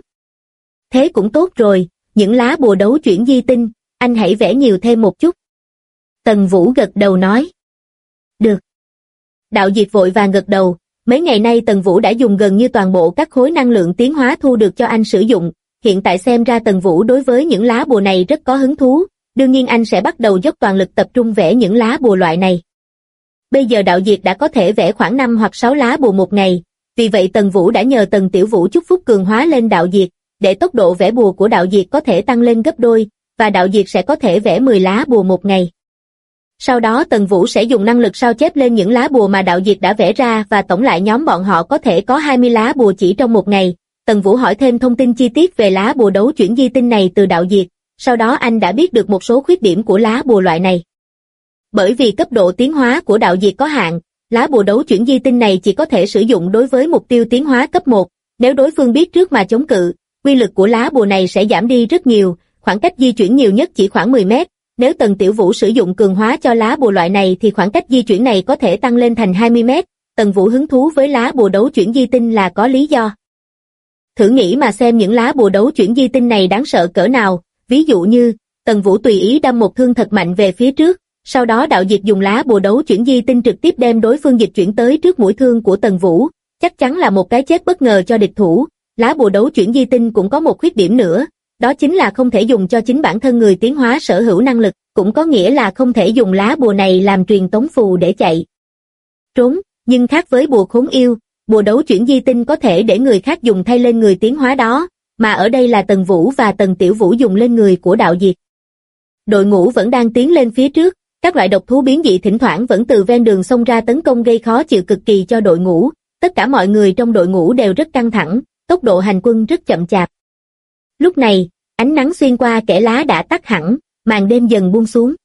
Thế cũng tốt rồi, những lá bùa đấu chuyển di tinh, anh hãy vẽ nhiều thêm một chút. Tần Vũ gật đầu nói. Được. Đạo Diệt vội vàng gật đầu, mấy ngày nay Tần Vũ đã dùng gần như toàn bộ các khối năng lượng tiến hóa thu được cho anh sử dụng, hiện tại xem ra Tần Vũ đối với những lá bùa này rất có hứng thú, đương nhiên anh sẽ bắt đầu dốc toàn lực tập trung vẽ những lá bùa loại này. Bây giờ Đạo Diệt đã có thể vẽ khoảng 5 hoặc 6 lá bùa một ngày, vì vậy Tần Vũ đã nhờ Tần Tiểu Vũ chúc phúc cường hóa lên Đạo Diệt, để tốc độ vẽ bùa của Đạo Diệt có thể tăng lên gấp đôi, và Đạo Diệt sẽ có thể vẽ 10 lá bùa một ngày. Sau đó Tần Vũ sẽ dùng năng lực sao chép lên những lá bùa mà Đạo Diệt đã vẽ ra và tổng lại nhóm bọn họ có thể có 20 lá bùa chỉ trong một ngày. Tần Vũ hỏi thêm thông tin chi tiết về lá bùa đấu chuyển di tinh này từ Đạo Diệt, sau đó anh đã biết được một số khuyết điểm của lá bùa loại này. Bởi vì cấp độ tiến hóa của Đạo Diệt có hạn, lá bùa đấu chuyển di tinh này chỉ có thể sử dụng đối với mục tiêu tiến hóa cấp 1, nếu đối phương biết trước mà chống cự, uy lực của lá bùa này sẽ giảm đi rất nhiều, khoảng cách di chuyển nhiều nhất chỉ khoảng 10 mét. Nếu Tần Tiểu Vũ sử dụng cường hóa cho lá bùa loại này thì khoảng cách di chuyển này có thể tăng lên thành 20 mét. Tần Vũ hứng thú với lá bùa đấu chuyển di tinh là có lý do. Thử nghĩ mà xem những lá bùa đấu chuyển di tinh này đáng sợ cỡ nào, ví dụ như, Tần Vũ tùy ý đâm một thương thật mạnh về phía trước, sau đó Đạo Diệt dùng lá bùa đấu chuyển di tinh trực tiếp đem đối phương dịch chuyển tới trước mũi thương của Tần Vũ, chắc chắn là một cái chết bất ngờ cho địch thủ. Lá bùa đấu chuyển di tinh cũng có một khuyết điểm nữa, đó chính là không thể dùng cho chính bản thân người tiến hóa sở hữu năng lực, cũng có nghĩa là không thể dùng lá bùa này làm truyền tống phù để chạy trốn, nhưng khác với bùa khốn yêu, bùa đấu chuyển di tinh có thể để người khác dùng thay lên người tiến hóa đó, mà ở đây là Tần Vũ và Tần Tiểu Vũ dùng lên người của Đạo Diệt. Đội ngũ vẫn đang tiến lên phía trước, các loại độc thú biến dị thỉnh thoảng vẫn từ ven đường xông ra tấn công gây khó chịu cực kỳ cho đội ngũ, tất cả mọi người trong đội ngũ đều rất căng thẳng, tốc độ hành quân rất chậm chạp. Lúc này, ánh nắng xuyên qua kẽ lá đã tắt hẳn, màn đêm dần buông xuống.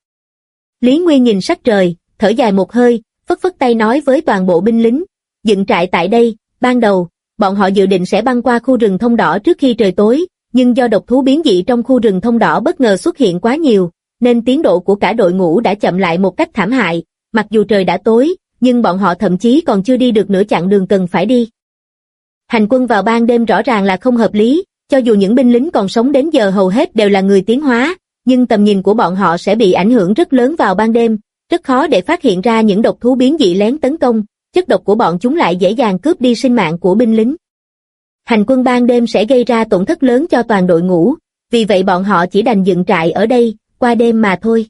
Lý Nguyên nhìn sắc trời, thở dài một hơi, phất phất tay nói với toàn bộ binh lính, dựng trại tại đây. Ban đầu, bọn họ dự định sẽ băng qua khu rừng thông đỏ trước khi trời tối, nhưng do độc thú biến dị trong khu rừng thông đỏ bất ngờ xuất hiện quá nhiều, nên tiến độ của cả đội ngũ đã chậm lại một cách thảm hại. Mặc dù trời đã tối, nhưng bọn họ thậm chí còn chưa đi được nửa chặng đường cần phải đi. Hành quân vào ban đêm rõ ràng là không hợp lý, cho dù những binh lính còn sống đến giờ hầu hết đều là người tiến hóa, nhưng tầm nhìn của bọn họ sẽ bị ảnh hưởng rất lớn vào ban đêm, rất khó để phát hiện ra những độc thú biến dị lén tấn công, chất độc của bọn chúng lại dễ dàng cướp đi sinh mạng của binh lính. Hành quân ban đêm sẽ gây ra tổn thất lớn cho toàn đội ngũ, vì vậy bọn họ chỉ đành dựng trại ở đây, qua đêm mà thôi.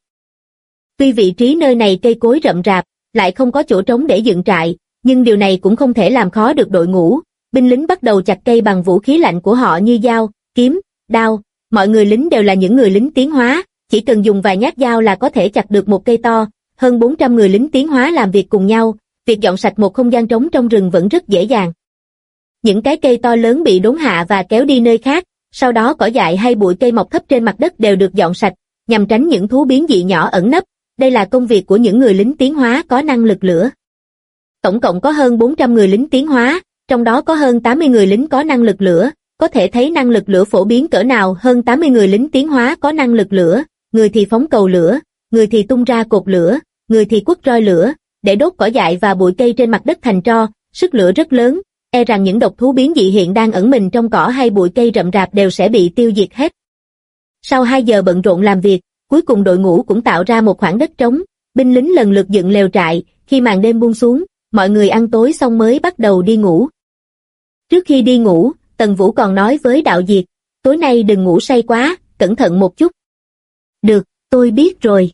Tuy vị trí nơi này cây cối rậm rạp, lại không có chỗ trống để dựng trại, nhưng điều này cũng không thể làm khó được đội ngũ. Binh lính bắt đầu chặt cây bằng vũ khí lạnh của họ như dao, kiếm, đao. Mọi người lính đều là những người lính tiến hóa, chỉ cần dùng vài nhát dao là có thể chặt được một cây to. Hơn 400 người lính tiến hóa làm việc cùng nhau, việc dọn sạch một không gian trống trong rừng vẫn rất dễ dàng. Những cái cây to lớn bị đốn hạ và kéo đi nơi khác, sau đó cỏ dại hay bụi cây mọc thấp trên mặt đất đều được dọn sạch, nhằm tránh những thú biến dị nhỏ ẩn nấp. Đây là công việc của những người lính tiến hóa có năng lực lửa. Tổng cộng có hơn 400 người lính tiến hóa, trong đó có hơn 80 người lính có năng lực lửa, có thể thấy năng lực lửa phổ biến cỡ nào. Hơn 80 người lính tiến hóa có năng lực lửa, người thì phóng cầu lửa, người thì tung ra cột lửa, người thì quất roi lửa, để đốt cỏ dại và bụi cây trên mặt đất thành tro, sức lửa rất lớn, e rằng những độc thú biến dị hiện đang ẩn mình trong cỏ hay bụi cây rậm rạp đều sẽ bị tiêu diệt hết. Sau 2 giờ bận rộn làm việc, cuối cùng đội ngũ cũng tạo ra một khoảng đất trống, binh lính lần lượt dựng lều trại, khi màn đêm buông xuống, mọi người ăn tối xong mới bắt đầu đi ngủ. Trước khi đi ngủ, Tần Vũ còn nói với Đạo Diệt, tối nay đừng ngủ say quá, cẩn thận một chút. Được, tôi biết rồi.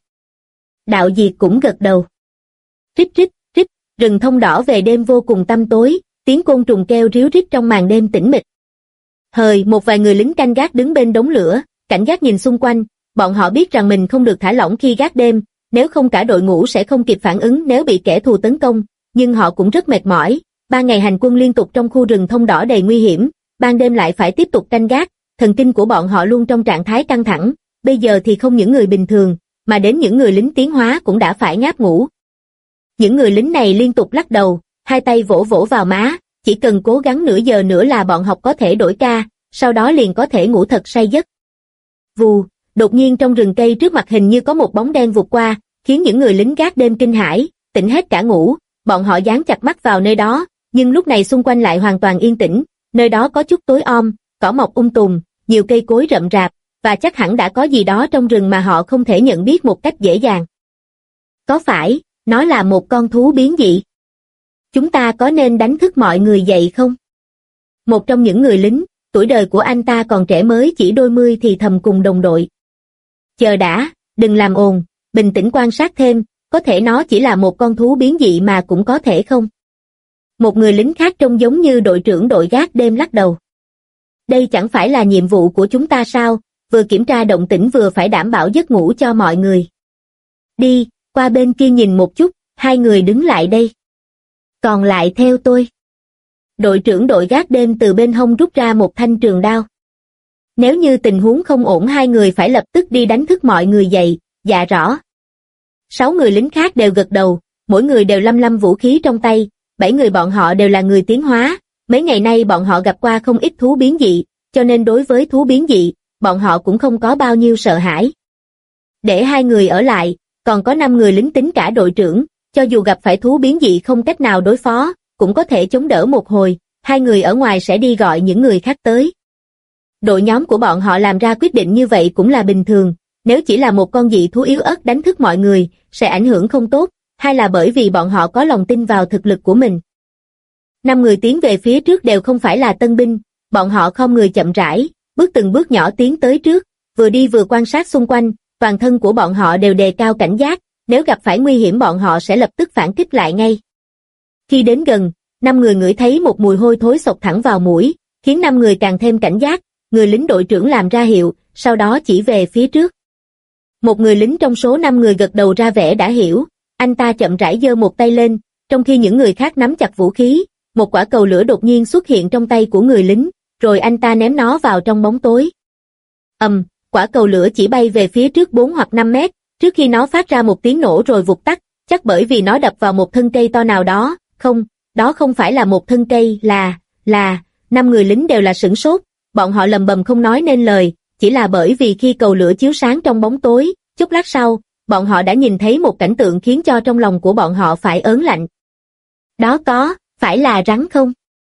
Đạo Diệt cũng gật đầu. Rít rít, rít, rừng thông đỏ về đêm vô cùng tăm tối, tiếng côn trùng kêu ríu rít trong màn đêm tĩnh mịch. Hời, một vài người lính canh gác đứng bên đống lửa, cảnh giác nhìn xung quanh, bọn họ biết rằng mình không được thả lỏng khi gác đêm, nếu không cả đội ngũ sẽ không kịp phản ứng nếu bị kẻ thù tấn công, nhưng họ cũng rất mệt mỏi. 3 ngày hành quân liên tục trong khu rừng thông đỏ đầy nguy hiểm, ban đêm lại phải tiếp tục canh gác, thần kinh của bọn họ luôn trong trạng thái căng thẳng, bây giờ thì không những người bình thường, mà đến những người lính tiến hóa cũng đã phải ngáp ngủ. Những người lính này liên tục lắc đầu, hai tay vỗ vỗ vào má, chỉ cần cố gắng nửa giờ nữa là bọn học có thể đổi ca, sau đó liền có thể ngủ thật say giấc. Vù, đột nhiên trong rừng cây trước mặt hình như có một bóng đen vụt qua, khiến những người lính gác đêm kinh hãi, tỉnh hết cả ngủ, bọn họ dán chặt mắt vào nơi đó, nhưng lúc này xung quanh lại hoàn toàn yên tĩnh, nơi đó có chút tối om, cỏ mọc tùm, nhiều cây cối rậm rạp, và chắc hẳn đã có gì đó trong rừng mà họ không thể nhận biết một cách dễ dàng. Có phải, nó là một con thú biến dị? Chúng ta có nên đánh thức mọi người dậy không? Một trong những người lính, tuổi đời của anh ta còn trẻ mới chỉ đôi mươi thì thầm cùng đồng đội. Chờ đã, đừng làm ồn, bình tĩnh quan sát thêm, có thể nó chỉ là một con thú biến dị mà cũng có thể không? Một người lính khác trông giống như đội trưởng đội gác đêm lắc đầu. Đây chẳng phải là nhiệm vụ của chúng ta sao, vừa kiểm tra động tĩnh vừa phải đảm bảo giấc ngủ cho mọi người. Đi, qua bên kia nhìn một chút, hai người đứng lại đây. Còn lại theo tôi. Đội trưởng đội gác đêm từ bên hông rút ra một thanh trường đao. Nếu như tình huống không ổn hai người phải lập tức đi đánh thức mọi người dậy, dạ rõ. 6 người lính khác đều gật đầu, mỗi người đều lăm vũ khí trong tay, 7 người bọn họ đều là người tiến hóa, mấy ngày nay bọn họ gặp qua không ít thú biến dị, cho nên đối với thú biến dị, bọn họ cũng không có bao nhiêu sợ hãi. Để 2 người ở lại, còn có 5 người lính tính cả đội trưởng, cho dù gặp phải thú biến dị không cách nào đối phó, cũng có thể chống đỡ một hồi, 2 người ở ngoài sẽ đi gọi những người khác tới. Đội nhóm của bọn họ làm ra quyết định như vậy cũng là bình thường, nếu chỉ là một con dị thú yếu ớt đánh thức mọi người, sẽ ảnh hưởng không tốt, hay là bởi vì bọn họ có lòng tin vào thực lực của mình. 5 người tiến về phía trước đều không phải là tân binh, bọn họ không người chậm rãi, bước từng bước nhỏ tiến tới trước, vừa đi vừa quan sát xung quanh, toàn thân của bọn họ đều đề cao cảnh giác, nếu gặp phải nguy hiểm bọn họ sẽ lập tức phản kích lại ngay. Khi đến gần, 5 người ngửi thấy một mùi hôi thối xộc thẳng vào mũi, khiến 5 người càng thêm cảnh giác, người lính đội trưởng làm ra hiệu, sau đó chỉ về phía trước. Một người lính trong số 5 người gật đầu ra vẻ đã hiểu, anh ta chậm rãi giơ một tay lên, trong khi những người khác nắm chặt vũ khí, một quả cầu lửa đột nhiên xuất hiện trong tay của người lính, rồi anh ta ném nó vào trong bóng tối. Quả cầu lửa chỉ bay về phía trước 4 hoặc 5 mét, trước khi nó phát ra một tiếng nổ rồi vụt tắt, chắc bởi vì nó đập vào một thân cây to nào đó, không, đó không phải là một thân cây, là, 5 người lính đều là sửng sốt, bọn họ lầm bầm không nói nên lời, chỉ là bởi vì khi cầu lửa chiếu sáng trong bóng tối, chút lát sau, bọn họ đã nhìn thấy một cảnh tượng khiến cho trong lòng của bọn họ phải ớn lạnh. Đó phải là rắn không?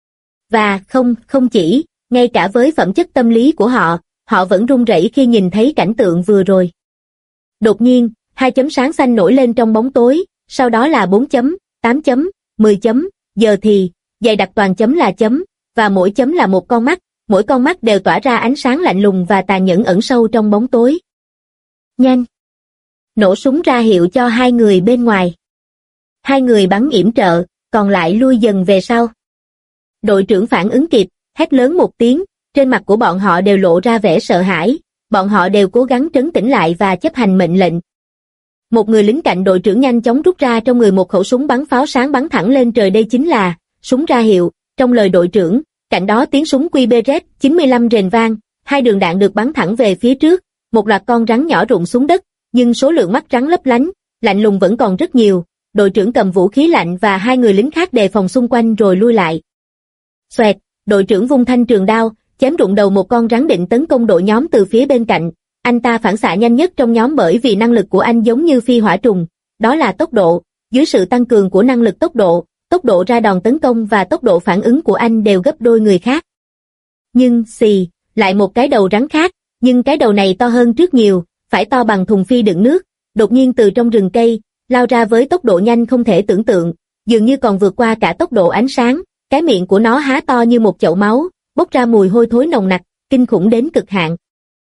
Và không chỉ, ngay cả với phẩm chất tâm lý của họ, họ vẫn run rẩy khi nhìn thấy cảnh tượng vừa rồi. Đột nhiên, 2 chấm sáng xanh nổi lên trong bóng tối, sau đó là 4 chấm, 8 chấm, 10 chấm, giờ thì, dày đặc toàn chấm là chấm, và mỗi chấm là một con mắt, mỗi con mắt đều tỏa ra ánh sáng lạnh lùng và tàn nhẫn ẩn sâu trong bóng tối. Nhanh! Nổ súng ra hiệu cho 2 người bên ngoài. 2 người bắn yểm trợ, còn lại lui dần về sau. Đội trưởng phản ứng kịp, hét lớn một tiếng, trên mặt của bọn họ đều lộ ra vẻ sợ hãi, bọn họ đều cố gắng trấn tĩnh lại và chấp hành mệnh lệnh. Một người lính cạnh đội trưởng nhanh chóng rút ra trong người một khẩu súng bắn pháo sáng bắn thẳng lên trời, đây chính là súng ra hiệu, trong lời đội trưởng, cạnh đó tiếng súng QBZ-95 rền vang, 2 đường đạn được bắn thẳng về phía trước, một loạt con rắn nhỏ rụng xuống đất, nhưng số lượng mắt rắn lấp lánh, lạnh lùng vẫn còn rất nhiều. Đội trưởng cầm vũ khí lạnh và 2 người lính khác đề phòng xung quanh rồi lui lại. Xoẹt, đội trưởng vung thanh trường đao, chém rụng đầu một con rắn định tấn công đội nhóm từ phía bên cạnh. Anh ta phản xạ nhanh nhất trong nhóm bởi vì năng lực của anh giống như phi hỏa trùng, đó là tốc độ. Dưới sự tăng cường của năng lực tốc độ ra đòn tấn công và tốc độ phản ứng của anh đều gấp đôi người khác. Nhưng lại một cái đầu rắn khác, nhưng cái đầu này to hơn trước nhiều, phải to bằng thùng phi đựng nước, đột nhiên từ trong rừng cây, lao ra với tốc độ nhanh không thể tưởng tượng, dường như còn vượt qua cả tốc độ ánh sáng, cái miệng của nó há to như một chậu máu, bốc ra mùi hôi thối nồng nặc, kinh khủng đến cực hạn.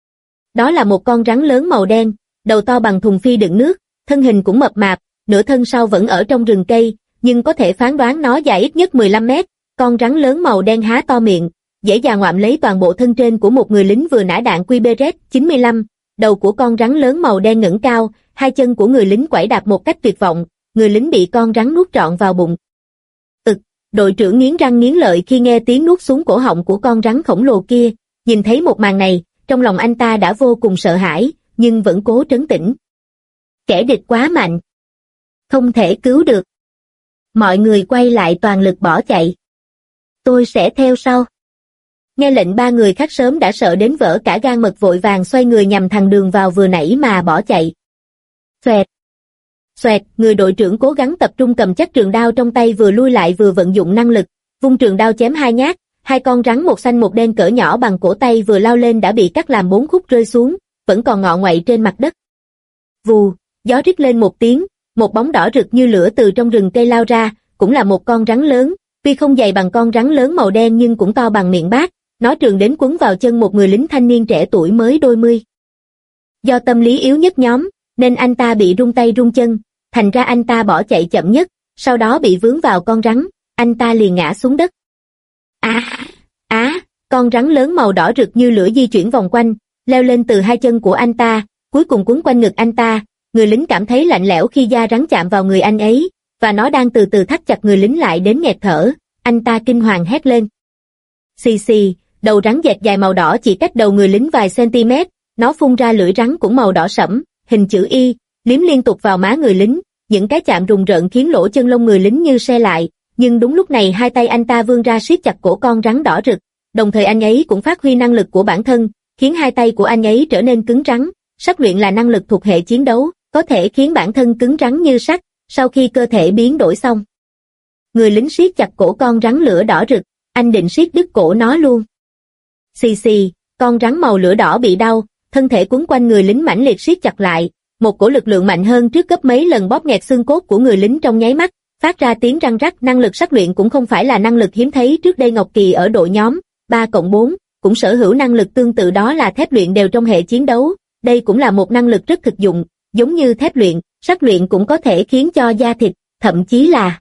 Đó là một con rắn lớn màu đen, đầu to bằng thùng phi đựng nước, thân hình cũng mập mạp, nửa thân sau vẫn ở trong rừng cây, nhưng có thể phán đoán nó dài ít nhất 15 mét, con rắn lớn màu đen há to miệng, dễ dàng ngoạm lấy toàn bộ thân trên của một người lính vừa nã đạn QBZ-95, đầu của con rắn lớn màu đen ngẩng cao, hai chân của người lính quẩy đạp một cách tuyệt vọng, người lính bị con rắn nuốt trọn vào bụng. Đội trưởng nghiến răng nghiến lợi khi nghe tiếng nuốt xuống cổ họng của con rắn khổng lồ kia, nhìn thấy một màn này, trong lòng anh ta đã vô cùng sợ hãi, nhưng vẫn cố trấn tĩnh. Kẻ địch quá mạnh, không thể cứu được. Mọi người quay lại toàn lực bỏ chạy. Tôi sẽ theo sau. Nghe lệnh ba người khác sớm đã sợ đến vỡ cả gan mật vội vàng xoay người nhằm thẳng đường vào vừa nãy mà bỏ chạy. Xoẹt. Xoẹt, người đội trưởng cố gắng tập trung cầm chắc trường đao trong tay vừa lui lại vừa vận dụng năng lực, vung trường đao chém hai nhát, hai con rắn một xanh một đen cỡ nhỏ bằng cổ tay vừa lao lên đã bị cắt làm 4 khúc rơi xuống, vẫn còn ngọ nguậy trên mặt đất. Vù, gió rít lên một tiếng, một bóng đỏ rực như lửa từ trong rừng cây lao ra, cũng là một con rắn lớn, tuy không dày bằng con rắn lớn màu đen nhưng cũng to bằng miệng bát, nó trường đến quấn vào chân một người lính thanh niên trẻ tuổi mới đôi mươi. Do tâm lý yếu nhất nhóm, nên anh ta bị run tay run chân, thành ra anh ta bỏ chạy chậm nhất, sau đó bị vướng vào con rắn, anh ta liền ngã xuống đất. Con rắn lớn màu đỏ rực như lửa di chuyển vòng quanh, leo lên từ hai chân của anh ta, cuối cùng quấn quanh ngực anh ta, người lính cảm thấy lạnh lẽo khi da rắn chạm vào người anh ấy, và nó đang từ từ thắt chặt người lính lại đến nghẹt thở, anh ta kinh hoàng hét lên. Xì xì, đầu rắn dẹt dài màu đỏ chỉ cách đầu người lính vài cm, nó phun ra lưỡi rắn cũng màu đỏ sẫm, hình chữ Y, liếm liên tục vào má người lính, những cái chạm rùng rợn khiến lỗ chân lông người lính như se lại, nhưng đúng lúc này hai tay anh ta vươn ra siết chặt cổ con rắn đỏ rực, đồng thời anh ấy cũng phát huy năng lực của bản thân, khiến hai tay của anh ấy trở nên cứng rắn, sắc luyện là năng lực thuộc hệ chiến đấu, có thể khiến bản thân cứng rắn như sắt, sau khi cơ thể biến đổi xong. Người lính siết chặt cổ con rắn lửa đỏ rực, anh định siết đứt cổ nó luôn. Xì xì, con rắn màu lửa đỏ bị đau, thân thể quấn quanh người lính mãnh liệt siết chặt lại, một cổ lực lượng mạnh hơn trước gấp mấy lần bóp nghẹt xương cốt của người lính trong nháy mắt, phát ra tiếng răng rắc. Năng lực sắc luyện cũng không phải là năng lực hiếm thấy, trước đây Ngọc Kỳ ở đội nhóm 3+4 cũng sở hữu năng lực tương tự, đó là thép luyện đều trong hệ chiến đấu, đây cũng là một năng lực rất thực dụng, giống như thép luyện, sắt luyện cũng có thể khiến cho da thịt, thậm chí là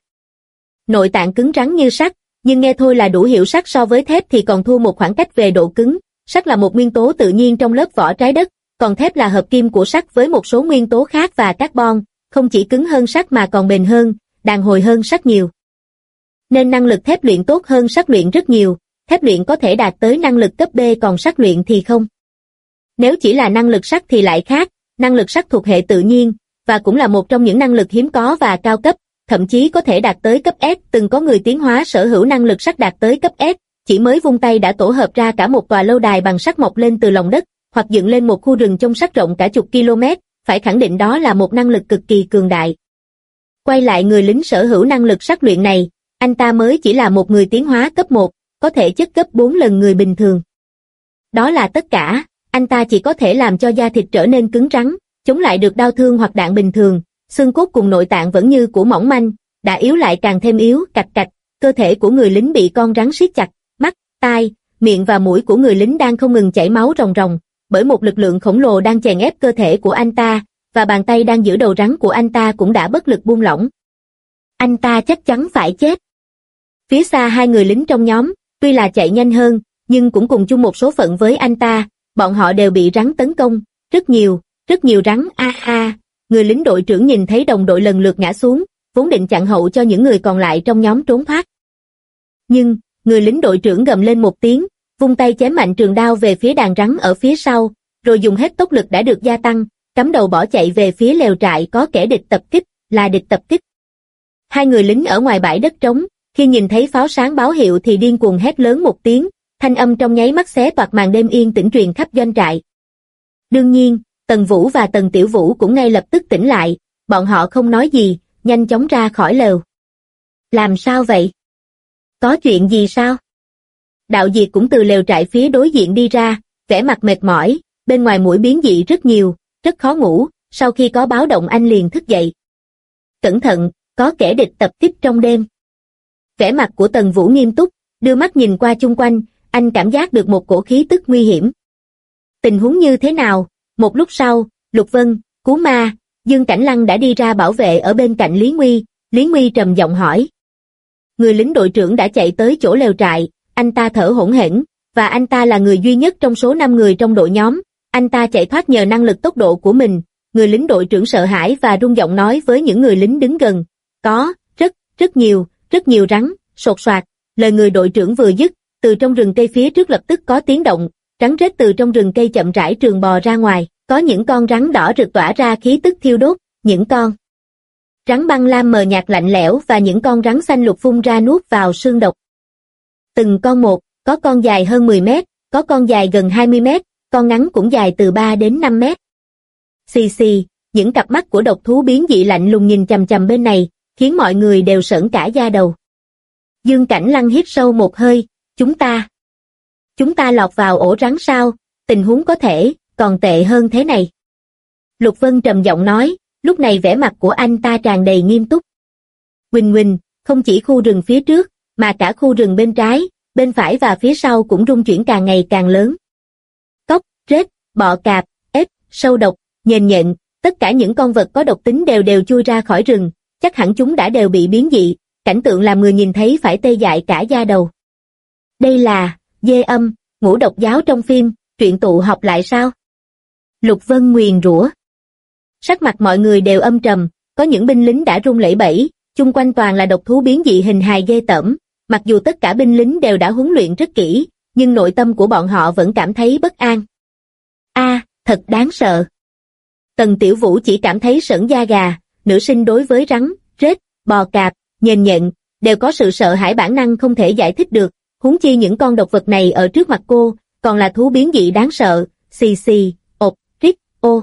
nội tạng cứng rắn như sắt, nhưng nghe thôi là đủ hiểu sắt so với thép thì còn thua một khoảng cách về độ cứng. Sắt là một nguyên tố tự nhiên trong lớp vỏ trái đất, còn thép là hợp kim của sắt với một số nguyên tố khác và carbon, không chỉ cứng hơn sắt mà còn bền hơn, đàn hồi hơn sắt nhiều. Nên năng lực thép luyện tốt hơn sắt luyện rất nhiều, thép luyện có thể đạt tới năng lực cấp B còn sắt luyện thì không. Nếu chỉ là năng lực sắt thì lại khác, năng lực sắt thuộc hệ tự nhiên, và cũng là một trong những năng lực hiếm có và cao cấp, thậm chí có thể đạt tới cấp S, từng có người tiến hóa sở hữu năng lực sắt đạt tới cấp S, chỉ mới vung tay đã tổ hợp ra cả một tòa lâu đài bằng sắt mọc lên từ lòng đất, hoặc dựng lên một khu rừng trong sắt rộng cả chục km, phải khẳng định đó là một năng lực cực kỳ cường đại. Quay lại người lính sở hữu năng lực sắt luyện này, anh ta mới chỉ là một người tiến hóa cấp 1, có thể chất gấp 4 lần người bình thường. Đó là tất cả, anh ta chỉ có thể làm cho da thịt trở nên cứng rắn, chống lại được đau thương hoặc đạn bình thường, xương cốt cùng nội tạng vẫn như cũ mỏng manh, đã yếu lại càng thêm yếu, cạch cạch, cơ thể của người lính bị con rắn siết chặt, mắt, tai, miệng và mũi của người lính đang không ngừng chảy máu ròng ròng, bởi một lực lượng khổng lồ đang chèn ép cơ thể của anh ta, và bàn tay đang giữ đầu rắn của anh ta cũng đã bất lực buông lỏng. Anh ta chắc chắn phải chết. Phía xa hai người lính trong nhóm, tuy là chạy nhanh hơn, nhưng cũng cùng chung một số phận với anh ta, bọn họ đều bị rắn tấn công, rất nhiều rắn. Người lính đội trưởng nhìn thấy đồng đội lần lượt ngã xuống, vốn định chặn hậu cho những người còn lại trong nhóm trốn thoát. Nhưng, người lính đội trưởng gầm lên một tiếng, vung tay chém mạnh trường đao về phía đàn rắn ở phía sau, rồi dùng hết tốc lực đã được gia tăng, cắm đầu bỏ chạy về phía lều trại có kẻ địch tập kích, là địch tập kích. Hai người lính ở ngoài bãi đất trống, khi nhìn thấy pháo sáng báo hiệu thì điên cuồng hét lớn một tiếng, thanh âm trong nháy mắt xé toạc màn đêm yên tĩnh truyền khắp doanh trại. Đương nhiên, Tần Vũ và Tần Tiểu Vũ cũng ngay lập tức tỉnh lại, bọn họ không nói gì, nhanh chóng ra khỏi lều. Làm sao vậy? Có chuyện gì sao? Đạo Diệt cũng từ lều trại phía đối diện đi ra, vẻ mặt mệt mỏi, bên ngoài muỗi biến dị rất nhiều, rất khó ngủ, sau khi có báo động anh liền thức dậy. Cẩn thận, có kẻ địch tập kích trong đêm. Vẻ mặt của Tần Vũ nghiêm túc, đưa mắt nhìn qua chung quanh, anh cảm giác được một cổ khí tức nguy hiểm. Tình huống như thế nào? Một lúc sau, Lục Vân, Cú Ma, Dương Cảnh Lăng đã đi ra bảo vệ ở bên cạnh Lý Nguy trầm giọng hỏi. Người lính đội trưởng đã chạy tới chỗ lều trại, anh ta thở hổn hển, và anh ta là người duy nhất trong số 5 người trong đội nhóm, anh ta chạy thoát nhờ năng lực tốc độ của mình. Người lính đội trưởng sợ hãi và run giọng nói với những người lính đứng gần. Có, rất nhiều rắn, sột soạt. Lời người đội trưởng vừa dứt, từ trong rừng cây phía trước lập tức có tiếng động, rắn rết từ trong rừng cây chậm rãi trườn bò ra ngoài, có những con rắn đỏ rực tỏa ra khí tức thiêu đốt, những con rắn băng lam mờ nhạt lạnh lẽo và những con rắn xanh lục phun ra nuốt vào xương độc. Từng con một, có con dài hơn 10 mét, có con dài gần 20 mét, con ngắn cũng dài từ 3 đến 5 mét. Xì xì, những cặp mắt của độc thú biến dị lạnh lùng nhìn chằm chằm bên này, khiến mọi người đều sởn cả da đầu. Dương Cảnh Lăng hít sâu một hơi, chúng ta lọt vào ổ rắn sao, tình huống có thể còn tệ hơn thế này. Lục Vân trầm giọng nói, lúc này vẻ mặt của anh ta tràn đầy nghiêm túc. Huỳnh, không chỉ khu rừng phía trước, mà cả khu rừng bên trái, bên phải và phía sau cũng rung chuyển càng ngày càng lớn. Cóc, rết, bọ cạp, ếch, sâu độc, nhện nhện, tất cả những con vật có độc tính đều chui ra khỏi rừng, chắc hẳn chúng đã đều bị biến dị, cảnh tượng làm người nhìn thấy phải tê dại cả da đầu. Đây là dê âm, ngũ độc giáo trong phim, truyện tụ họp lại sao? Lục Vân nguyền rủa. Sắc mặt mọi người đều âm trầm, có những binh lính đã run lẩy bẩy, chung quanh toàn là độc thú biến dị hình hài ghê tởm, mặc dù tất cả binh lính đều đã huấn luyện rất kỹ, nhưng nội tâm của bọn họ vẫn cảm thấy bất an. Thật đáng sợ. Tần Tiểu Vũ chỉ cảm thấy sởn da gà, nữ sinh đối với rắn, rết, bò cạp, nhện nhện, đều có sự sợ hãi bản năng không thể giải thích được, huống chi những con độc vật này ở trước mặt cô, còn là thú biến dị đáng sợ, xì xì, ộp, rít, ô.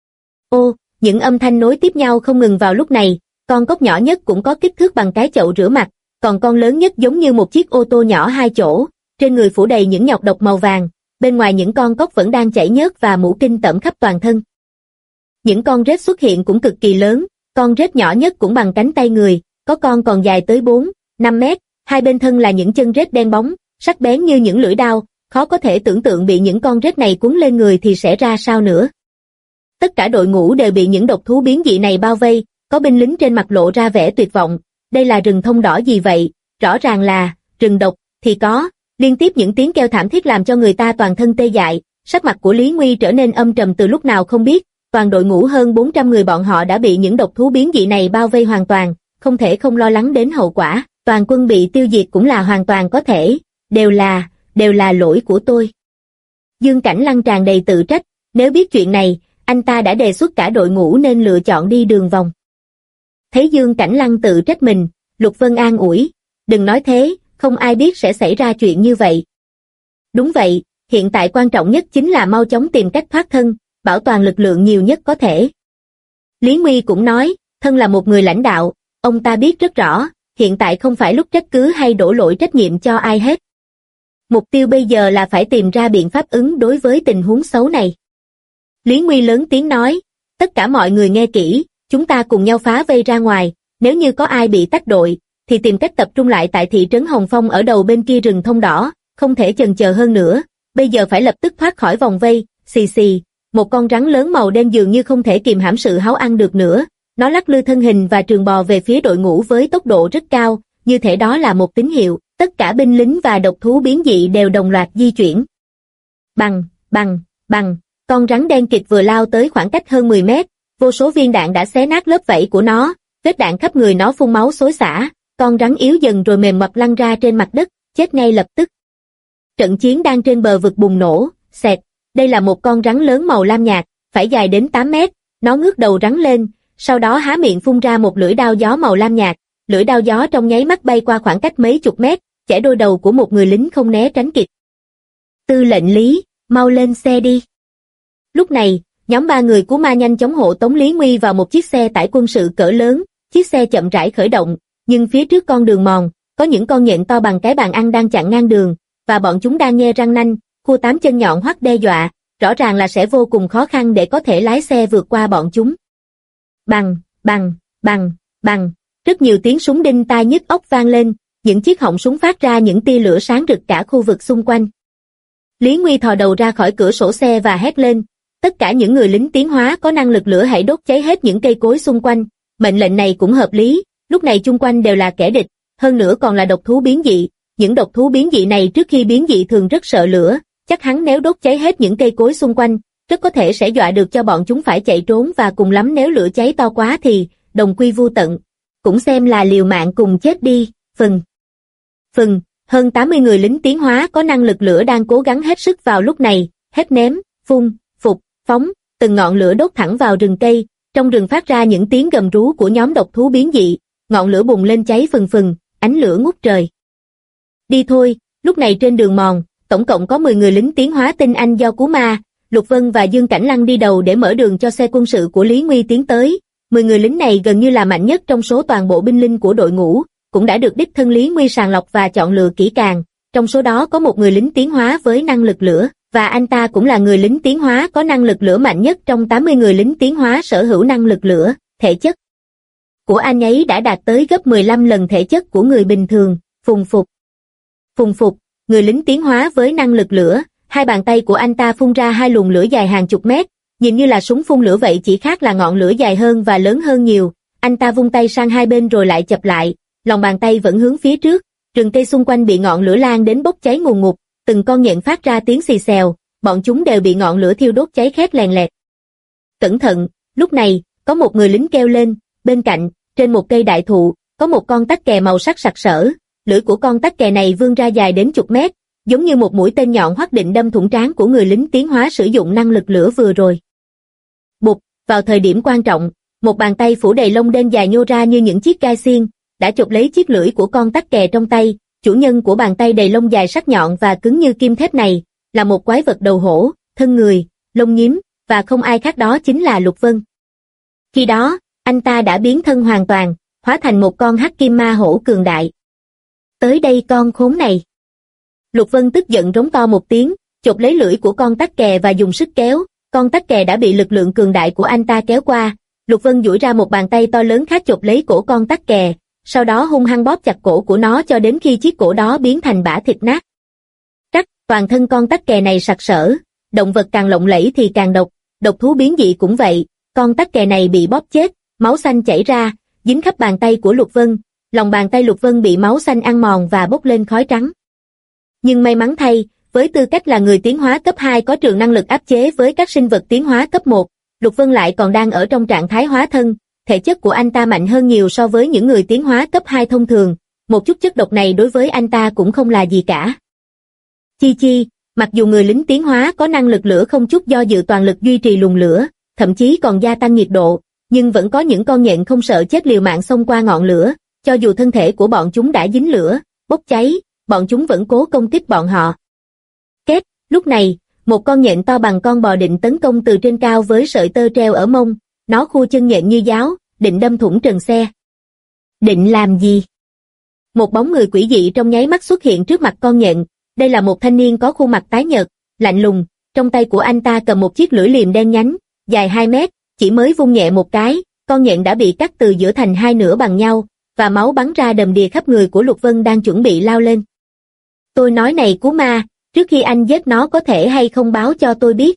Những âm thanh nối tiếp nhau không ngừng vào lúc này, con cóc nhỏ nhất cũng có kích thước bằng cái chậu rửa mặt, còn con lớn nhất giống như một chiếc ô tô nhỏ 2 chỗ, trên người phủ đầy những nhọc độc màu vàng, bên ngoài những con cóc vẫn đang chảy nhớt và mũ kinh tởm khắp toàn thân. Những con rết xuất hiện cũng cực kỳ lớn, con rết nhỏ nhất cũng bằng cánh tay người, có con còn dài tới 4, 5 mét, hai bên thân là những chân rết đen bóng, sắc bén như những lưỡi đao, khó có thể tưởng tượng bị những con rết này cuốn lên người thì sẽ ra sao nữa. Tất cả đội ngũ đều bị những độc thú biến dị này bao vây, có binh lính trên mặt lộ ra vẻ tuyệt vọng, đây là rừng thông đỏ gì vậy, rõ ràng là rừng độc, thì có, liên tiếp những tiếng kêu thảm thiết làm cho người ta toàn thân tê dại, sắc mặt của Lý Nguy trở nên âm trầm từ lúc nào không biết, toàn đội ngũ hơn 400 người bọn họ đã bị những độc thú biến dị này bao vây hoàn toàn, không thể không lo lắng đến hậu quả, toàn quân bị tiêu diệt cũng là hoàn toàn có thể, đều là lỗi của tôi. Dương Cảnh Lăng tràn đầy tự trách, nếu biết chuyện này, anh ta đã đề xuất cả đội ngũ nên lựa chọn đi đường vòng. Thấy Dương Cảnh Lăng tự trách mình, Lục Vân an ủi, đừng nói thế, không ai biết sẽ xảy ra chuyện như vậy. Đúng vậy, hiện tại quan trọng nhất chính là mau chóng tìm cách thoát thân, bảo toàn lực lượng nhiều nhất có thể. Lý Nguy cũng nói, thân là một người lãnh đạo, ông ta biết rất rõ, hiện tại không phải lúc trách cứ hay đổ lỗi trách nhiệm cho ai hết. Mục tiêu bây giờ là phải tìm ra biện pháp ứng đối với tình huống xấu này. Lý Nguy lớn tiếng nói, tất cả mọi người nghe kỹ, chúng ta cùng nhau phá vây ra ngoài, nếu như có ai bị tách đội, thì tìm cách tập trung lại tại thị trấn Hồng Phong ở đầu bên kia rừng thông đỏ, không thể chần chờ hơn nữa, bây giờ phải lập tức thoát khỏi vòng vây, xì xì, một con rắn lớn màu đen dường như không thể kìm hãm sự háo ăn được nữa, nó lắc lư thân hình và trườn bò về phía đội ngũ với tốc độ rất cao, như thể đó là một tín hiệu, tất cả binh lính và độc thú biến dị đều đồng loạt di chuyển. Bằng, con rắn đen kịt vừa lao tới khoảng cách hơn 10 mét, vô số viên đạn đã xé nát lớp vảy của nó, vết đạn khắp người nó phun máu xối xả, con rắn yếu dần rồi mềm mặt lăn ra trên mặt đất, chết ngay lập tức. Trận chiến đang trên bờ vực bùng nổ, xẹt, đây là một con rắn lớn màu lam nhạt, phải dài đến 8 mét, nó ngước đầu rắn lên, sau đó há miệng phun ra một lưỡi đao gió màu lam nhạt, lưỡi đao gió trong nháy mắt bay qua khoảng cách mấy chục mét, chẻ đôi đầu của một người lính không né tránh kịp. Tư lệnh Lý, mau lên xe đi. Lúc này, nhóm 3 người của ma nhanh chóng hộ tống Lý Nguy vào một chiếc xe tải quân sự cỡ lớn, chiếc xe chậm rãi khởi động, nhưng phía trước con đường mòn, có những con nhện to bằng cái bàn ăn đang chặn ngang đường, và bọn chúng đang nhe răng nanh, khua 8 chân nhọn hoắt đe dọa, rõ ràng là sẽ vô cùng khó khăn để có thể lái xe vượt qua bọn chúng. Bằng, rất nhiều tiếng súng đinh tai nhức óc vang lên, những chiếc họng súng phát ra những tia lửa sáng rực cả khu vực xung quanh. Lý Nguy thò đầu ra khỏi cửa sổ xe và hét lên, tất cả những người lính tiến hóa có năng lực lửa hãy đốt cháy hết những cây cối xung quanh, mệnh lệnh này cũng hợp lý, lúc này chung quanh đều là kẻ địch, hơn nữa còn là độc thú biến dị, những độc thú biến dị này trước khi biến dị thường rất sợ lửa, chắc hắn nếu đốt cháy hết những cây cối xung quanh, rất có thể sẽ dọa được cho bọn chúng phải chạy trốn và cùng lắm nếu lửa cháy to quá thì đồng quy vu tận. Cũng xem là liều mạng cùng chết đi. Phừng, hơn 80 người lính tiến hóa có năng lực lửa đang cố gắng hết sức vào lúc này, hết ném, phun, phục, phóng, từng ngọn lửa đốt thẳng vào rừng cây, trong rừng phát ra những tiếng gầm rú của nhóm độc thú biến dị, ngọn lửa bùng lên cháy phừng phừng, ánh lửa ngút trời. Đi thôi, lúc này trên đường mòn, tổng cộng có 10 người lính tiến hóa tinh anh do Cú Ma, Lục Vân và Dương Cảnh Lăng đi đầu để mở đường cho xe quân sự của Lý Nguy tiến tới. 10 người lính này gần như là mạnh nhất trong số toàn bộ binh linh của đội ngũ, cũng đã được đích thân Lý Nguy sàng lọc và chọn lựa kỹ càng. Trong số đó có một người lính tiến hóa với năng lực lửa, và anh ta cũng là người lính tiến hóa có năng lực lửa mạnh nhất trong 80 người lính tiến hóa sở hữu năng lực lửa. Thể chất của anh ấy đã đạt tới gấp 15 lần thể chất của người bình thường. Phùng Phục, người lính tiến hóa với năng lực lửa, hai bàn tay của anh ta phun ra hai luồng lửa dài hàng chục mét, nhìn như là súng phun lửa vậy, chỉ khác là ngọn lửa dài hơn và lớn hơn nhiều. Anh ta vung tay sang hai bên rồi lại chập lại, lòng bàn tay vẫn hướng phía trước, rừng cây xung quanh bị ngọn lửa lan đến bốc cháy ngùn ngụt, từng con nhện phát ra tiếng xì xèo, bọn chúng đều bị ngọn lửa thiêu đốt cháy khét lèn lẹt. Cẩn thận, lúc này, có một người lính kêu lên, bên cạnh, trên một cây đại thụ, có một con tắc kè màu sắc sặc sỡ, lưỡi của con tắc kè này vươn ra dài đến chục mét, giống như một mũi tên nhọn hoắt định đâm thủng trán của người lính tiến hóa sử dụng năng lực lửa vừa rồi. Bụp, vào thời điểm quan trọng, một bàn tay phủ đầy lông đen dài nhô ra như những chiếc gai xiên, đã chộp lấy chiếc lưỡi của con tắc kè trong tay. Chủ nhân của bàn tay đầy lông dài sắc nhọn và cứng như kim thép này, là một quái vật đầu hổ, thân người, lông nhím, và không ai khác đó chính là Lục Vân. Khi đó, anh ta đã biến thân hoàn toàn, hóa thành một con hắc kim ma hổ cường đại. Tới đây con khốn này. Lục Vân tức giận rống to một tiếng, chộp lấy lưỡi của con tắc kè và dùng sức kéo, con tắc kè đã bị lực lượng cường đại của anh ta kéo qua. Lục Vân duỗi ra một bàn tay to lớn khác chộp lấy cổ con tắc kè, sau đó hung hăng bóp chặt cổ của nó cho đến khi chiếc cổ đó biến thành bã thịt nát. Trắc, toàn thân con tắc kè này sặc sỡ, động vật càng lộng lẫy thì càng độc, độc thú biến dị cũng vậy, con tắc kè này bị bóp chết, máu xanh chảy ra, dính khắp bàn tay của Lục Vân, lòng bàn tay Lục Vân bị máu xanh ăn mòn và bốc lên khói trắng. Nhưng may mắn thay, với tư cách là người tiến hóa cấp 2 có trường năng lực áp chế với các sinh vật tiến hóa cấp 1, Lục Vân lại còn đang ở trong trạng thái hóa thân, thể chất của anh ta mạnh hơn nhiều so với những người tiến hóa cấp 2 thông thường, một chút chất độc này đối với anh ta cũng không là gì cả. Chi, mặc dù người lính tiến hóa có năng lực lửa không chút do dự toàn lực duy trì luồng lửa, thậm chí còn gia tăng nhiệt độ, nhưng vẫn có những con nhện không sợ chết liều mạng xông qua ngọn lửa, cho dù thân thể của bọn chúng đã dính lửa, bốc cháy, bọn chúng vẫn cố công kích bọn họ. Két, lúc này, một con nhện to bằng con bò định tấn công từ trên cao với sợi tơ treo ở mông, nó khu chân nhện như giáo, định đâm thủng trần xe. Định làm gì? Một bóng người quỷ dị trong nháy mắt xuất hiện trước mặt con nhện, đây là một thanh niên có khuôn mặt tái nhợt, lạnh lùng, trong tay của anh ta cầm một chiếc lưỡi liềm đen nhánh, dài 2 mét, chỉ mới vung nhẹ một cái, con nhện đã bị cắt từ giữa thành hai nửa bằng nhau, và máu bắn ra đầm đìa khắp người của Lục Vân đang chuẩn bị lao lên. Tôi nói này Cú Ma, trước khi anh giết nó có thể hay không báo cho tôi biết?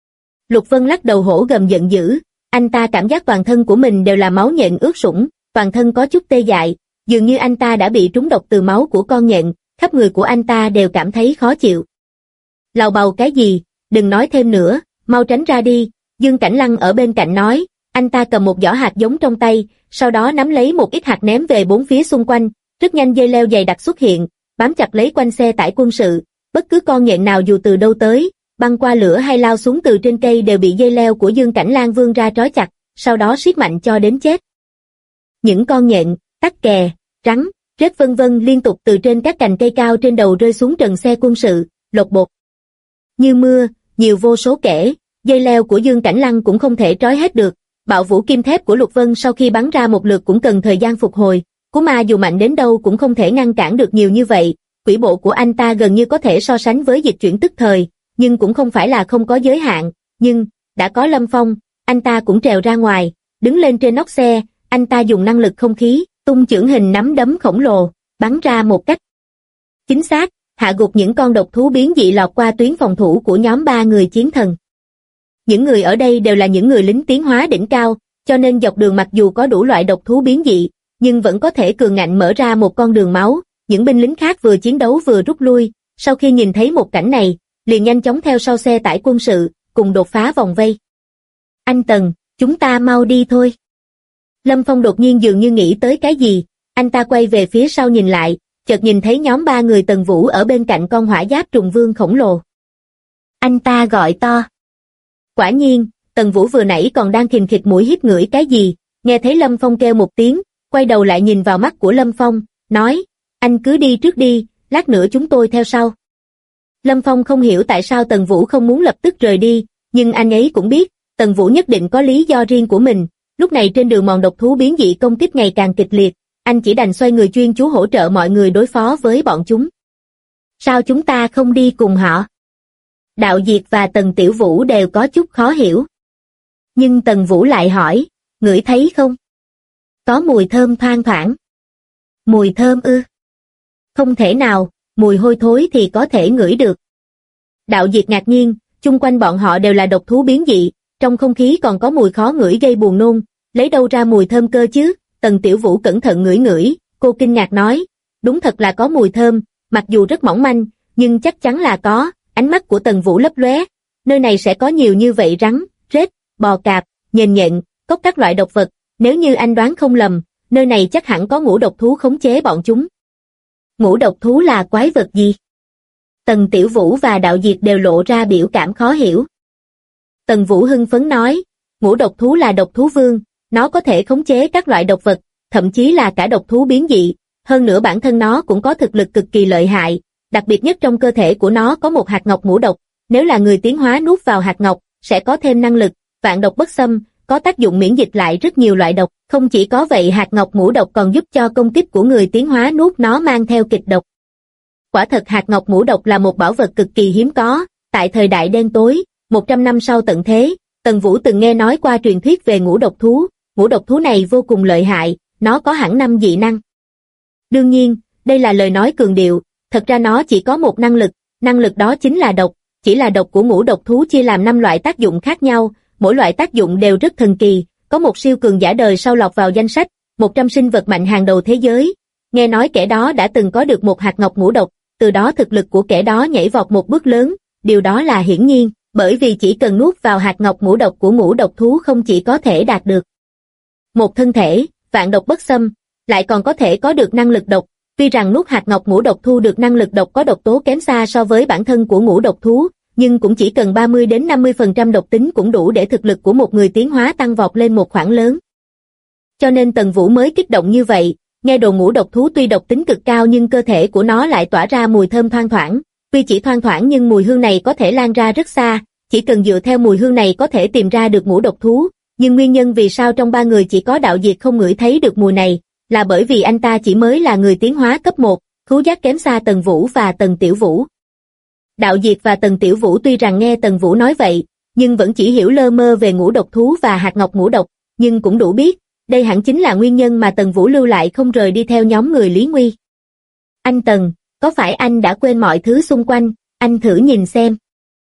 Lục Vân lắc đầu hổ gầm giận dữ, anh ta cảm giác toàn thân của mình đều là máu nhện ướt sũng, toàn thân có chút tê dại, dường như anh ta đã bị trúng độc từ máu của con nhện, khắp người của anh ta đều cảm thấy khó chịu. Lào bầu cái gì, đừng nói thêm nữa, mau tránh ra đi, Dương Cảnh Lăng ở bên cạnh nói, anh ta cầm một giỏ hạt giống trong tay, sau đó nắm lấy một ít hạt ném về bốn phía xung quanh, rất nhanh dây leo dày đặc xuất hiện, bám chặt lấy quanh xe tải quân sự, bất cứ con nhện nào dù từ đâu tới, băng qua lửa hay lao xuống từ trên cây đều bị dây leo của Dương Cảnh Lang vươn ra trói chặt, sau đó siết mạnh cho đến chết. Những con nhện, tắc kè, rắn, rết vân vân liên tục từ trên các cành cây cao trên đầu rơi xuống trần xe quân sự, lột bột. Như mưa, nhiều vô số kể, dây leo của Dương Cảnh Lăng cũng không thể trói hết được, bạo vũ kim thép của Lục Vân sau khi bắn ra một lượt cũng cần thời gian phục hồi, Cú Ma dù mạnh đến đâu cũng không thể ngăn cản được nhiều như vậy, quỷ bộ của anh ta gần như có thể so sánh với dịch chuyển tức thời, nhưng cũng không phải là không có giới hạn, nhưng, đã có Lâm Phong, anh ta cũng trèo ra ngoài, đứng lên trên nóc xe, anh ta dùng năng lực không khí, tung chưởng hình nắm đấm khổng lồ, bắn ra một cách chính xác, hạ gục những con độc thú biến dị lọt qua tuyến phòng thủ của nhóm 3 người chiến thần. Những người ở đây đều là những người lính tiến hóa đỉnh cao, cho nên dọc đường mặc dù có đủ loại độc thú biến dị, nhưng vẫn có thể cường ngạnh mở ra một con đường máu. Những binh lính khác vừa chiến đấu vừa rút lui, sau khi nhìn thấy một cảnh này, liền nhanh chóng theo sau xe tải quân sự, cùng đột phá vòng vây. Anh Tần, chúng ta mau đi thôi. Lâm Phong đột nhiên dường như nghĩ tới cái gì, anh ta quay về phía sau nhìn lại, chợt nhìn thấy nhóm 3 người Tần Vũ ở bên cạnh con hỏa giáp trùng vương khổng lồ. Anh ta gọi to. Quả nhiên, Tần Vũ vừa nãy còn đang khình khịt mũi hít ngửi cái gì, nghe thấy Lâm Phong kêu một tiếng, quay đầu lại nhìn vào mắt của Lâm Phong, nói, anh cứ đi trước đi, lát nữa chúng tôi theo sau. Lâm Phong không hiểu tại sao Tần Vũ không muốn lập tức rời đi, nhưng anh ấy cũng biết, Tần Vũ nhất định có lý do riêng của mình, lúc này trên đường mòn độc thú biến dị công kích ngày càng kịch liệt, anh chỉ đành xoay người chuyên chú hỗ trợ mọi người đối phó với bọn chúng. Sao chúng ta không đi cùng họ? Đạo Diệt và Tần Tiểu Vũ đều có chút khó hiểu. Nhưng Tần Vũ lại hỏi, ngửi thấy không? Có mùi thơm thoang thoảng. Mùi thơm ư? Không thể nào, mùi hôi thối thì có thể ngửi được. Đạo Diệt ngạc nhiên, chung quanh bọn họ đều là độc thú biến dị, trong không khí còn có mùi khó ngửi gây buồn nôn, lấy đâu ra mùi thơm cơ chứ? Tần Tiểu Vũ cẩn thận ngửi ngửi, cô kinh ngạc nói, đúng thật là có mùi thơm, mặc dù rất mỏng manh, nhưng chắc chắn là có. Ánh mắt của Tần Vũ lấp lóe, nơi này sẽ có nhiều như vậy rắn, rết, bò cạp, nhện nhện, cốc các loại độc vật, nếu như anh đoán không lầm, nơi này chắc hẳn có ngũ độc thú khống chế bọn chúng. Ngũ độc thú là quái vật gì? Tần Tiểu Vũ và Đạo Diệt đều lộ ra biểu cảm khó hiểu. Tần Vũ hưng phấn nói, ngũ độc thú là độc thú vương, nó có thể khống chế các loại độc vật, thậm chí là cả độc thú biến dị, hơn nữa bản thân nó cũng có thực lực cực kỳ lợi hại. Đặc biệt nhất trong cơ thể của nó có một hạt ngọc ngũ độc, nếu là người tiến hóa nuốt vào hạt ngọc, sẽ có thêm năng lực, vạn độc bất xâm, có tác dụng miễn dịch lại rất nhiều loại độc, không chỉ có vậy hạt ngọc ngũ độc còn giúp cho công kích của người tiến hóa nuốt nó mang theo kịch độc. Quả thật hạt ngọc ngũ độc là một bảo vật cực kỳ hiếm có, tại thời đại đen tối, 100 năm sau tận thế, Tần Vũ từng nghe nói qua truyền thuyết về ngũ độc thú này vô cùng lợi hại, nó có hẳn 5 dị năng. Đương nhiên, đây là lời nói cường điệu. Thật ra nó chỉ có một năng lực đó chính là độc, chỉ là độc của ngũ độc thú chia làm 5 loại tác dụng khác nhau, mỗi loại tác dụng đều rất thần kỳ, có một siêu cường giả đời sau lọt vào danh sách 100 sinh vật mạnh hàng đầu thế giới. Nghe nói kẻ đó đã từng có được một hạt ngọc ngũ độc, từ đó thực lực của kẻ đó nhảy vọt một bước lớn, điều đó là hiển nhiên, bởi vì chỉ cần nuốt vào hạt ngọc ngũ độc của ngũ độc thú không chỉ có thể đạt được một thân thể, vạn độc bất xâm, lại còn có thể có được năng lực độc. Tuy rằng nuốt hạt ngọc ngũ độc thu được năng lực độc có độc tố kém xa so với bản thân của ngũ độc thú, nhưng cũng chỉ cần 30 đến 50% độc tính cũng đủ để thực lực của một người tiến hóa tăng vọt lên một khoảng lớn. Cho nên Tần Vũ mới kích động như vậy, nghe đồn ngũ độc thú tuy độc tính cực cao nhưng cơ thể của nó lại tỏa ra mùi thơm thoang thoảng, tuy chỉ thoang thoảng nhưng mùi hương này có thể lan ra rất xa, chỉ cần dựa theo mùi hương này có thể tìm ra được ngũ độc thú, nhưng nguyên nhân vì sao trong 3 người chỉ có Đạo Diệt không ngửi thấy được mùi này, là bởi vì anh ta chỉ mới là người tiến hóa cấp 1, khứu giác kém xa Tần Vũ và Tần Tiểu Vũ. Đạo Diệt và Tần Tiểu Vũ tuy rằng nghe Tần Vũ nói vậy, nhưng vẫn chỉ hiểu lơ mơ về ngũ độc thú và hạt ngọc ngũ độc, nhưng cũng đủ biết, đây hẳn chính là nguyên nhân mà Tần Vũ lưu lại không rời đi theo nhóm người Lý Nguy. Anh Tần, có phải anh đã quên mọi thứ xung quanh, anh thử nhìn xem.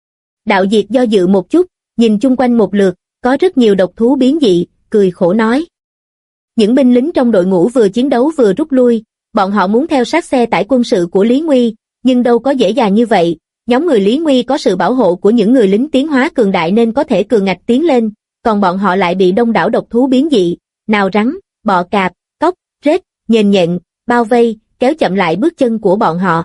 Đạo Diệt do dự một chút, nhìn chung quanh một lượt, có rất nhiều độc thú biến dị, cười khổ nói. Những binh lính trong đội ngũ vừa chiến đấu vừa rút lui, bọn họ muốn theo sát xe tải quân sự của Lý Nguy, nhưng đâu có dễ dàng như vậy, nhóm người Lý Nguy có sự bảo hộ của những người lính tiến hóa cường đại nên có thể cường ngạch tiến lên, còn bọn họ lại bị đông đảo độc thú biến dị, nào rắn, bọ cạp, cóc, rết, nhện nhện, bao vây, kéo chậm lại bước chân của bọn họ.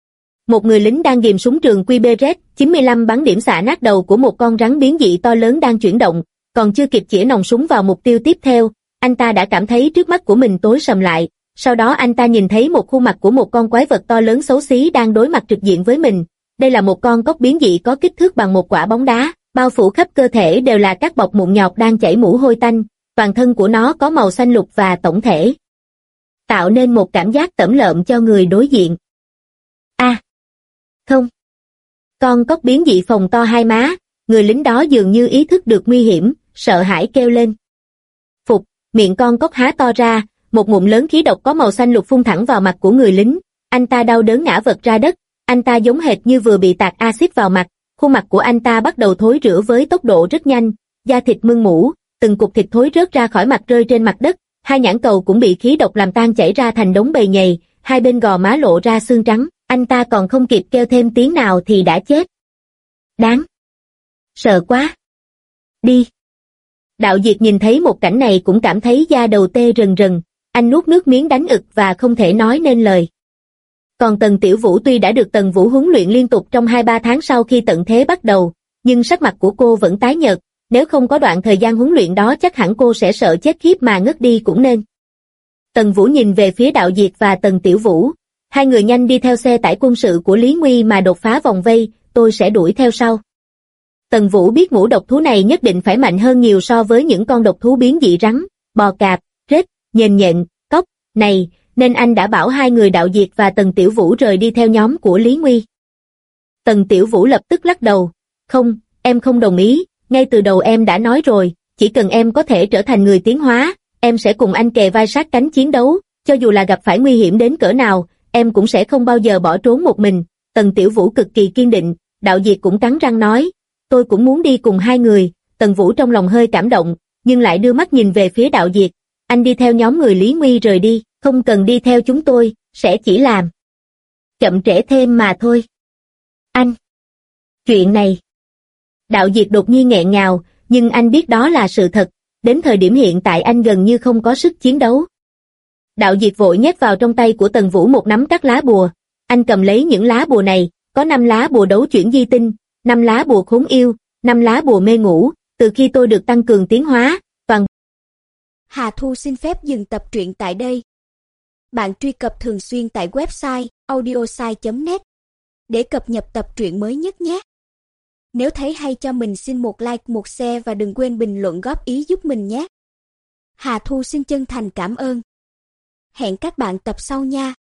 Một người lính đang ghìm súng trường QBZ-95 bắn điểm xạ nát đầu của một con rắn biến dị to lớn đang chuyển động, còn chưa kịp chĩa nòng súng vào mục tiêu tiếp theo, anh ta đã cảm thấy trước mắt của mình tối sầm lại, sau đó anh ta nhìn thấy một khuôn mặt của một con quái vật to lớn xấu xí đang đối mặt trực diện với mình. Đây là một con cóc biến dị có kích thước bằng một quả bóng đá, bao phủ khắp cơ thể đều là các bọc mụn nhọt đang chảy mủ hôi tanh, toàn thân của nó có màu xanh lục và tổng thể tạo nên một cảm giác tởm lợm cho người đối diện. Không. Con cóc biến dị phồng to hai má, người lính đó dường như ý thức được nguy hiểm, sợ hãi kêu lên. Phục, miệng con cóc há to ra, một ngụm lớn khí độc có màu xanh lục phun thẳng vào mặt của người lính, anh ta đau đớn ngã vật ra đất, anh ta giống hệt như vừa bị tạt axit vào mặt, khuôn mặt của anh ta bắt đầu thối rữa với tốc độ rất nhanh, da thịt mưng mủ, từng cục thịt thối rớt ra khỏi mặt rơi trên mặt đất, hai nhãn cầu cũng bị khí độc làm tan chảy ra thành đống bầy nhầy, hai bên gò má lộ ra xương trắng, anh ta còn không kịp kêu thêm tiếng nào thì đã chết. Đáng Sợ quá. Đi. Đạo Diệt nhìn thấy một cảnh này cũng cảm thấy da đầu tê rần rần, anh nuốt nước miếng đánh ực và không thể nói nên lời. Còn Tần Tiểu Vũ tuy đã được Tần Vũ huấn luyện liên tục trong 2-3 tháng sau khi tận thế bắt đầu, nhưng sắc mặt của cô vẫn tái nhợt, nếu không có đoạn thời gian huấn luyện đó chắc hẳn cô sẽ sợ chết khiếp mà ngất đi cũng nên. Tần Vũ nhìn về phía Đạo Diệt và Tần Tiểu Vũ, hai người nhanh đi theo xe tải quân sự của Lý Nguy mà đột phá vòng vây, tôi sẽ đuổi theo sau. Tần Vũ biết ngũ độc thú này nhất định phải mạnh hơn nhiều so với những con độc thú biến dị rắn, bò cạp, rết, nhện nhện, cóc, này, nên anh đã bảo hai người Đạo Diệt và Tần Tiểu Vũ rời đi theo nhóm của Lý Nguy. Tần Tiểu Vũ lập tức lắc đầu, không, em không đồng ý, ngay từ đầu em đã nói rồi, chỉ cần em có thể trở thành người tiến hóa, em sẽ cùng anh kề vai sát cánh chiến đấu, cho dù là gặp phải nguy hiểm đến cỡ nào, em cũng sẽ không bao giờ bỏ trốn một mình. Tần Tiểu Vũ cực kỳ kiên định, Đạo Diệt cũng cắn răng nói, tôi cũng muốn đi cùng hai người. Tần Vũ trong lòng hơi cảm động, nhưng lại đưa mắt nhìn về phía Đạo Diệt, anh đi theo nhóm người Lý Nguy rời đi, không cần đi theo chúng tôi, sẽ chỉ làm chậm trễ thêm mà thôi. Anh, chuyện này. Đạo Diệt đột nhiên nghẹn ngào, nhưng anh biết đó là sự thật, đến thời điểm hiện tại anh gần như không có sức chiến đấu. Đạo Diệt vội nhét vào trong tay của Tần Vũ một nắm các lá bùa, anh cầm lấy những lá bùa này, có 5 lá bùa đấu chuyển di tinh, 5 lá bùa khốn yêu, 5 lá bùa mê ngủ, từ khi tôi được tăng cường tiến hóa, toàn. Hà Thu xin phép dừng tập truyện tại đây. Bạn truy cập thường xuyên tại website audiosai.net để cập nhật tập truyện mới nhất nhé. Nếu thấy hay cho mình xin một like, một share và đừng quên bình luận góp ý giúp mình nhé. Hà Thu xin chân thành cảm ơn. Hẹn các bạn tập sau nha.